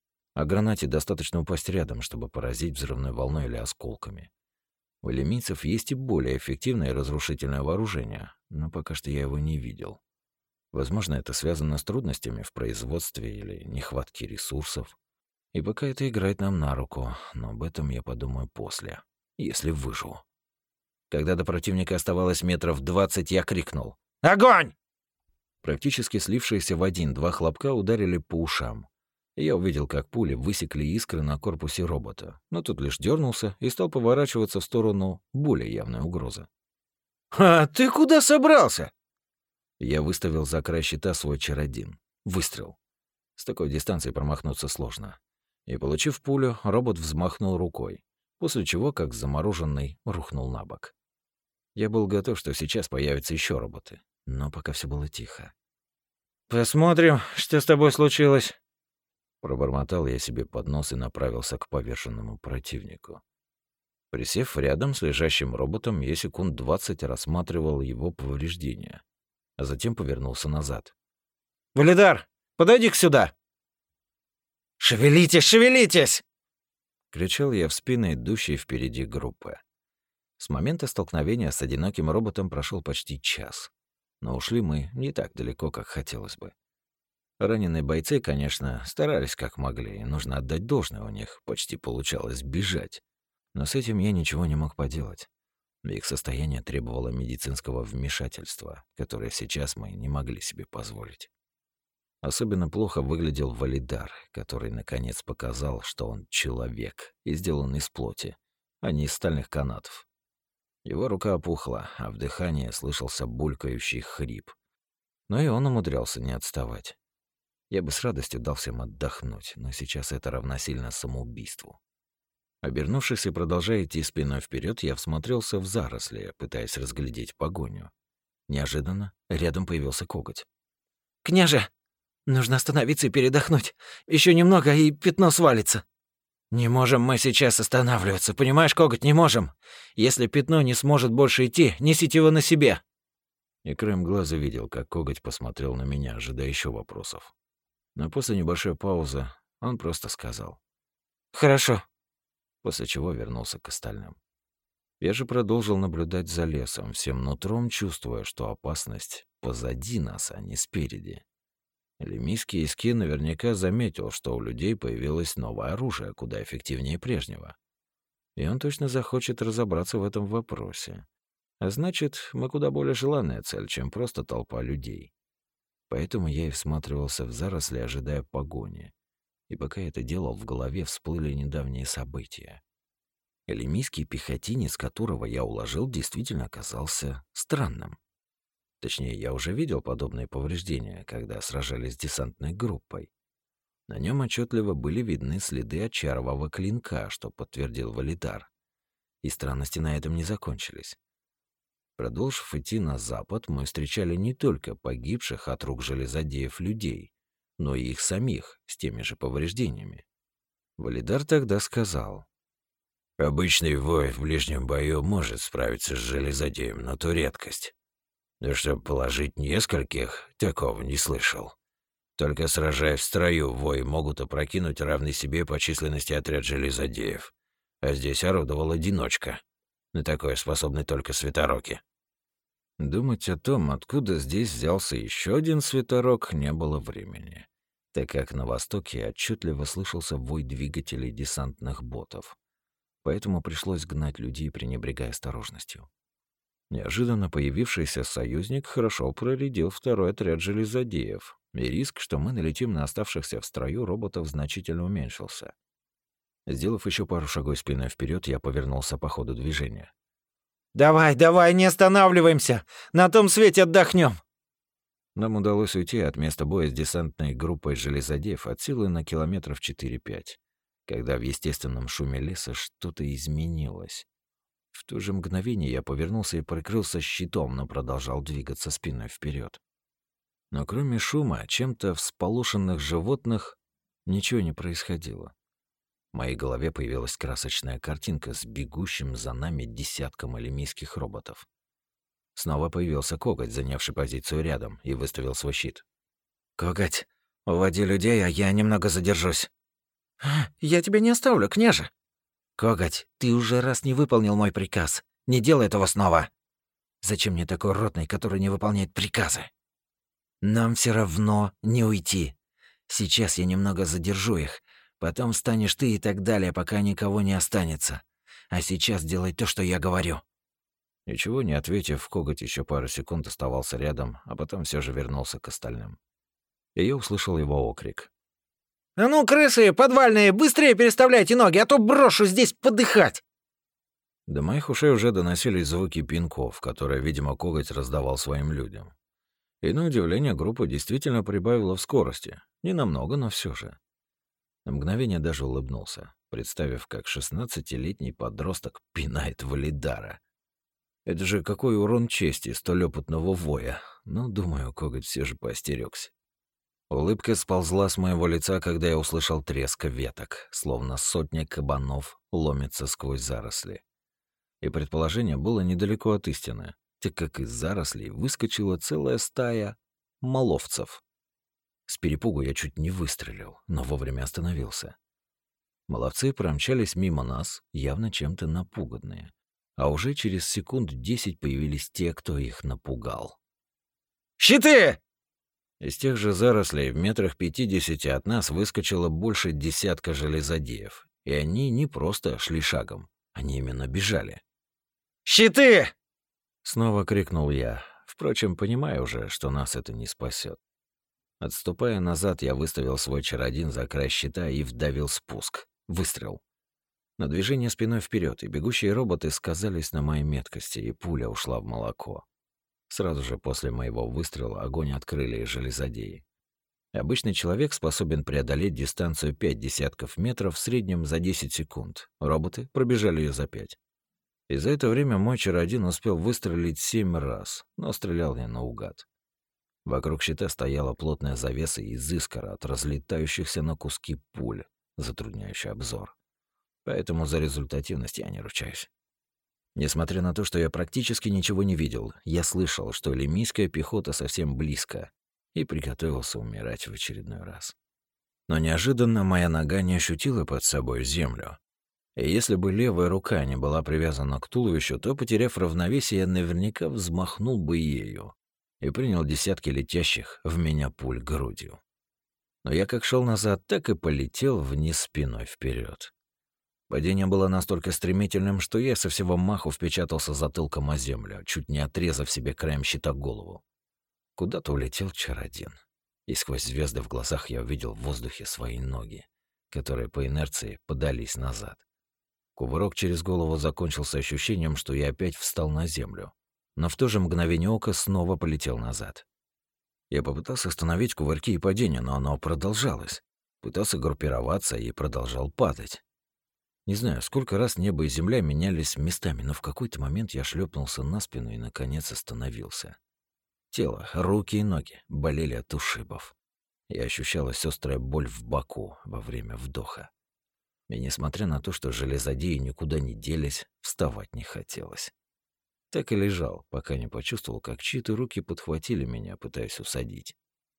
А гранате достаточно упасть рядом, чтобы поразить взрывной волной или осколками. У лемийцев есть и более эффективное и разрушительное вооружение, но пока что я его не видел. Возможно, это связано с трудностями в производстве или нехватке ресурсов. И пока это играет нам на руку, но об этом я подумаю после, если выживу. Когда до противника оставалось метров двадцать, я крикнул: «Огонь!» Практически слившиеся в один-два хлопка ударили по ушам. И я увидел, как пули высекли искры на корпусе робота, но тот лишь дернулся и стал поворачиваться в сторону более явной угрозы. «А ты куда собрался?» Я выставил за край щита свой чар один. Выстрел. С такой дистанции промахнуться сложно. И, получив пулю, робот взмахнул рукой, после чего, как замороженный, рухнул на бок. Я был готов, что сейчас появятся еще роботы, но пока все было тихо. «Посмотрим, что с тобой случилось». Пробормотал я себе под нос и направился к поверженному противнику. Присев рядом с лежащим роботом, я секунд двадцать рассматривал его повреждения, а затем повернулся назад. «Валидар, подойди-ка сюда!» «Шевелитесь, шевелитесь!» кричал я в спину идущей впереди группы. С момента столкновения с одиноким роботом прошел почти час. Но ушли мы не так далеко, как хотелось бы. Раненые бойцы, конечно, старались как могли, и нужно отдать должное, у них почти получалось бежать. Но с этим я ничего не мог поделать. Их состояние требовало медицинского вмешательства, которое сейчас мы не могли себе позволить. Особенно плохо выглядел Валидар, который наконец показал, что он человек и сделан из плоти, а не из стальных канатов. Его рука опухла, а в дыхании слышался булькающий хрип. Но и он умудрялся не отставать. Я бы с радостью дал всем отдохнуть, но сейчас это равносильно самоубийству. Обернувшись и продолжая идти спиной вперед, я всмотрелся в заросли, пытаясь разглядеть погоню. Неожиданно рядом появился коготь. «Княже, нужно остановиться и передохнуть. Еще немного, и пятно свалится». «Не можем мы сейчас останавливаться, понимаешь, коготь, не можем. Если пятно не сможет больше идти, несите его на себе». И краем глаза видел, как коготь посмотрел на меня, ожидая еще вопросов. Но после небольшой паузы он просто сказал: «Хорошо», после чего вернулся к остальным. Я же продолжил наблюдать за лесом, всем нутром чувствуя, что опасность позади нас, а не спереди. Лемийский Иски наверняка заметил, что у людей появилось новое оружие, куда эффективнее прежнего. И он точно захочет разобраться в этом вопросе. А значит, мы куда более желанная цель, чем просто толпа людей. Поэтому я и всматривался в заросли, ожидая погони. И пока это делал, в голове всплыли недавние события. Элемийский пехотинец, которого я уложил, действительно оказался странным. Точнее, я уже видел подобные повреждения, когда сражались с десантной группой. На нем отчетливо были видны следы от чарового клинка, что подтвердил Валидар. И странности на этом не закончились. Продолжив идти на запад, мы встречали не только погибших от рук железодеев людей, но и их самих с теми же повреждениями. Валидар тогда сказал: «Обычный вой в ближнем бою может справиться с железодеем, но то редкость. Да чтобы положить нескольких, такого не слышал. Только сражаясь в строю, вои могут опрокинуть равный себе по численности отряд железодеев. А здесь орудовал одиночка. На такое способны только святороки». Думать о том, откуда здесь взялся еще один святорок, не было времени, так как на востоке отчетливо слышался вой двигателей десантных ботов. Поэтому пришлось гнать людей, пренебрегая осторожностью. Неожиданно появившийся союзник хорошо проредил второй отряд железодеев, и риск, что мы налетим на оставшихся в строю роботов, значительно уменьшился. Сделав еще пару шагов спиной вперед, я повернулся по ходу движения. «Давай, давай, не останавливаемся! На том свете отдохнем!» Нам удалось уйти от места боя с десантной группой железодеев от силы на километров четыре-пять, когда в естественном шуме леса что-то изменилось. В то же мгновение я повернулся и прикрылся щитом, но продолжал двигаться спиной вперед. Но кроме шума, чем-то всполошенных животных, ничего не происходило. В моей голове появилась красочная картинка с бегущим за нами десятком элемийских роботов. Снова появился коготь, занявший позицию рядом, и выставил свой щит. «Коготь, уводи людей, а я немного задержусь». «Я тебя не оставлю, княже». «Коготь, ты уже раз не выполнил мой приказ. Не делай этого снова». «Зачем мне такой ротный, который не выполняет приказы?» «Нам все равно не уйти. Сейчас я немного задержу их. Потом станешь ты и так далее, пока никого не останется. А сейчас делай то, что я говорю». Ничего не ответив, коготь еще пару секунд оставался рядом, а потом все же вернулся к остальным. И я услышал его окрик. «А ну, крысы подвальные, быстрее переставляйте ноги, а то брошу здесь подыхать!» До моих ушей уже доносились звуки пинков, которые, видимо, коготь раздавал своим людям. И на удивление группа действительно прибавила в скорости. Ненамного, но все же. На мгновение даже улыбнулся, представив, как шестнадцатилетний подросток пинает Валидара. Это же какой урон чести столь опытного воя. Но, думаю, коготь все же поостерёгся. Улыбка сползла с моего лица, когда я услышал треск веток, словно сотня кабанов ломится сквозь заросли. И предположение было недалеко от истины, так как из зарослей выскочила целая стая маловцев. С перепугу я чуть не выстрелил, но вовремя остановился. Молодцы промчались мимо нас, явно чем-то напуганные. А уже через секунд десять появились те, кто их напугал. «Щиты!» Из тех же зарослей в метрах пятидесяти от нас выскочило больше десятка железодеев. И они не просто шли шагом, они именно бежали. «Щиты!» Снова крикнул я, впрочем, понимая уже, что нас это не спасет. Отступая назад, я выставил свой чародин за край щита и вдавил спуск. Выстрел. На движение спиной вперед, и бегущие роботы сказались на моей меткости, и пуля ушла в молоко. Сразу же после моего выстрела огонь открыли и железодеи. Обычный человек способен преодолеть дистанцию пять десятков метров в среднем за десять секунд. Роботы пробежали ее за пять. И за это время мой чародин успел выстрелить семь раз, но стрелял я наугад. Вокруг щита стояла плотная завеса из искр от разлетающихся на куски пуль, затрудняющая обзор. Поэтому за результативность я не ручаюсь. Несмотря на то, что я практически ничего не видел, я слышал, что лемийская пехота совсем близко, и приготовился умирать в очередной раз. Но неожиданно моя нога не ощутила под собой землю. И если бы левая рука не была привязана к туловищу, то, потеряв равновесие, я наверняка взмахнул бы ею и принял десятки летящих в меня пуль грудью. Но я как шел назад, так и полетел вниз спиной вперед. Падение было настолько стремительным, что я со всего маху впечатался затылком о землю, чуть не отрезав себе краем щита голову. Куда-то улетел чародин, и сквозь звезды в глазах я увидел в воздухе свои ноги, которые по инерции подались назад. Кувырок через голову закончился ощущением, что я опять встал на землю, но в то же мгновение ока снова полетел назад. Я попытался остановить кувырки и падения, но оно продолжалось. Пытался группироваться и продолжал падать. Не знаю, сколько раз небо и земля менялись местами, но в какой-то момент я шлепнулся на спину и, наконец, остановился. Тело, руки и ноги болели от ушибов. И ощущалась острая боль в боку во время вдоха. И несмотря на то, что железодеи никуда не делись, вставать не хотелось. Так и лежал, пока не почувствовал, как чьи-то руки подхватили меня, пытаясь усадить.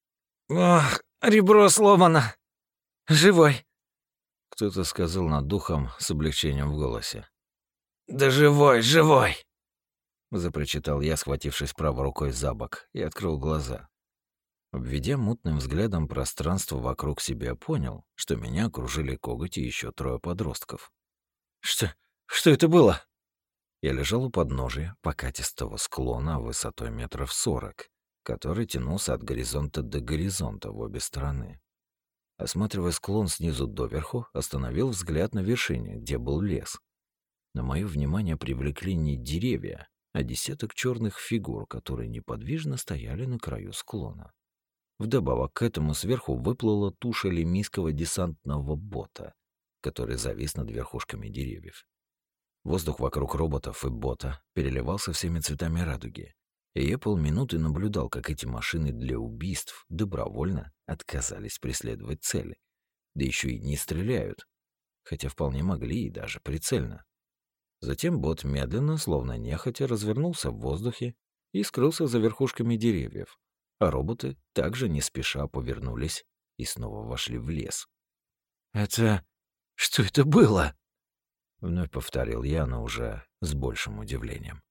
«Ох, ребро сломано! Живой!» Кто-то сказал над духом с облегчением в голосе. «Да живой, живой!» Запричитал я, схватившись правой рукой за бок, и открыл глаза. Обведя мутным взглядом пространство вокруг себя, понял, что меня окружили коготь и еще трое подростков. «Что? Что это было?» Я лежал у подножия покатистого склона высотой метров сорок, который тянулся от горизонта до горизонта в обе стороны. Осматривая склон снизу доверху, остановил взгляд на вершине, где был лес. Но мое внимание привлекли не деревья, а десяток черных фигур, которые неподвижно стояли на краю склона. Вдобавок к этому сверху выплыла туша лемийского десантного бота, который завис над верхушками деревьев. Воздух вокруг роботов и бота переливался всеми цветами радуги, и я полминуты наблюдал, как эти машины для убийств добровольно отказались преследовать цели, да еще и не стреляют, хотя вполне могли и даже прицельно. Затем бот медленно, словно нехотя, развернулся в воздухе и скрылся за верхушками деревьев, а роботы также не спеша повернулись и снова вошли в лес. «Это... что это было?» Вновь повторил я, но уже с большим удивлением.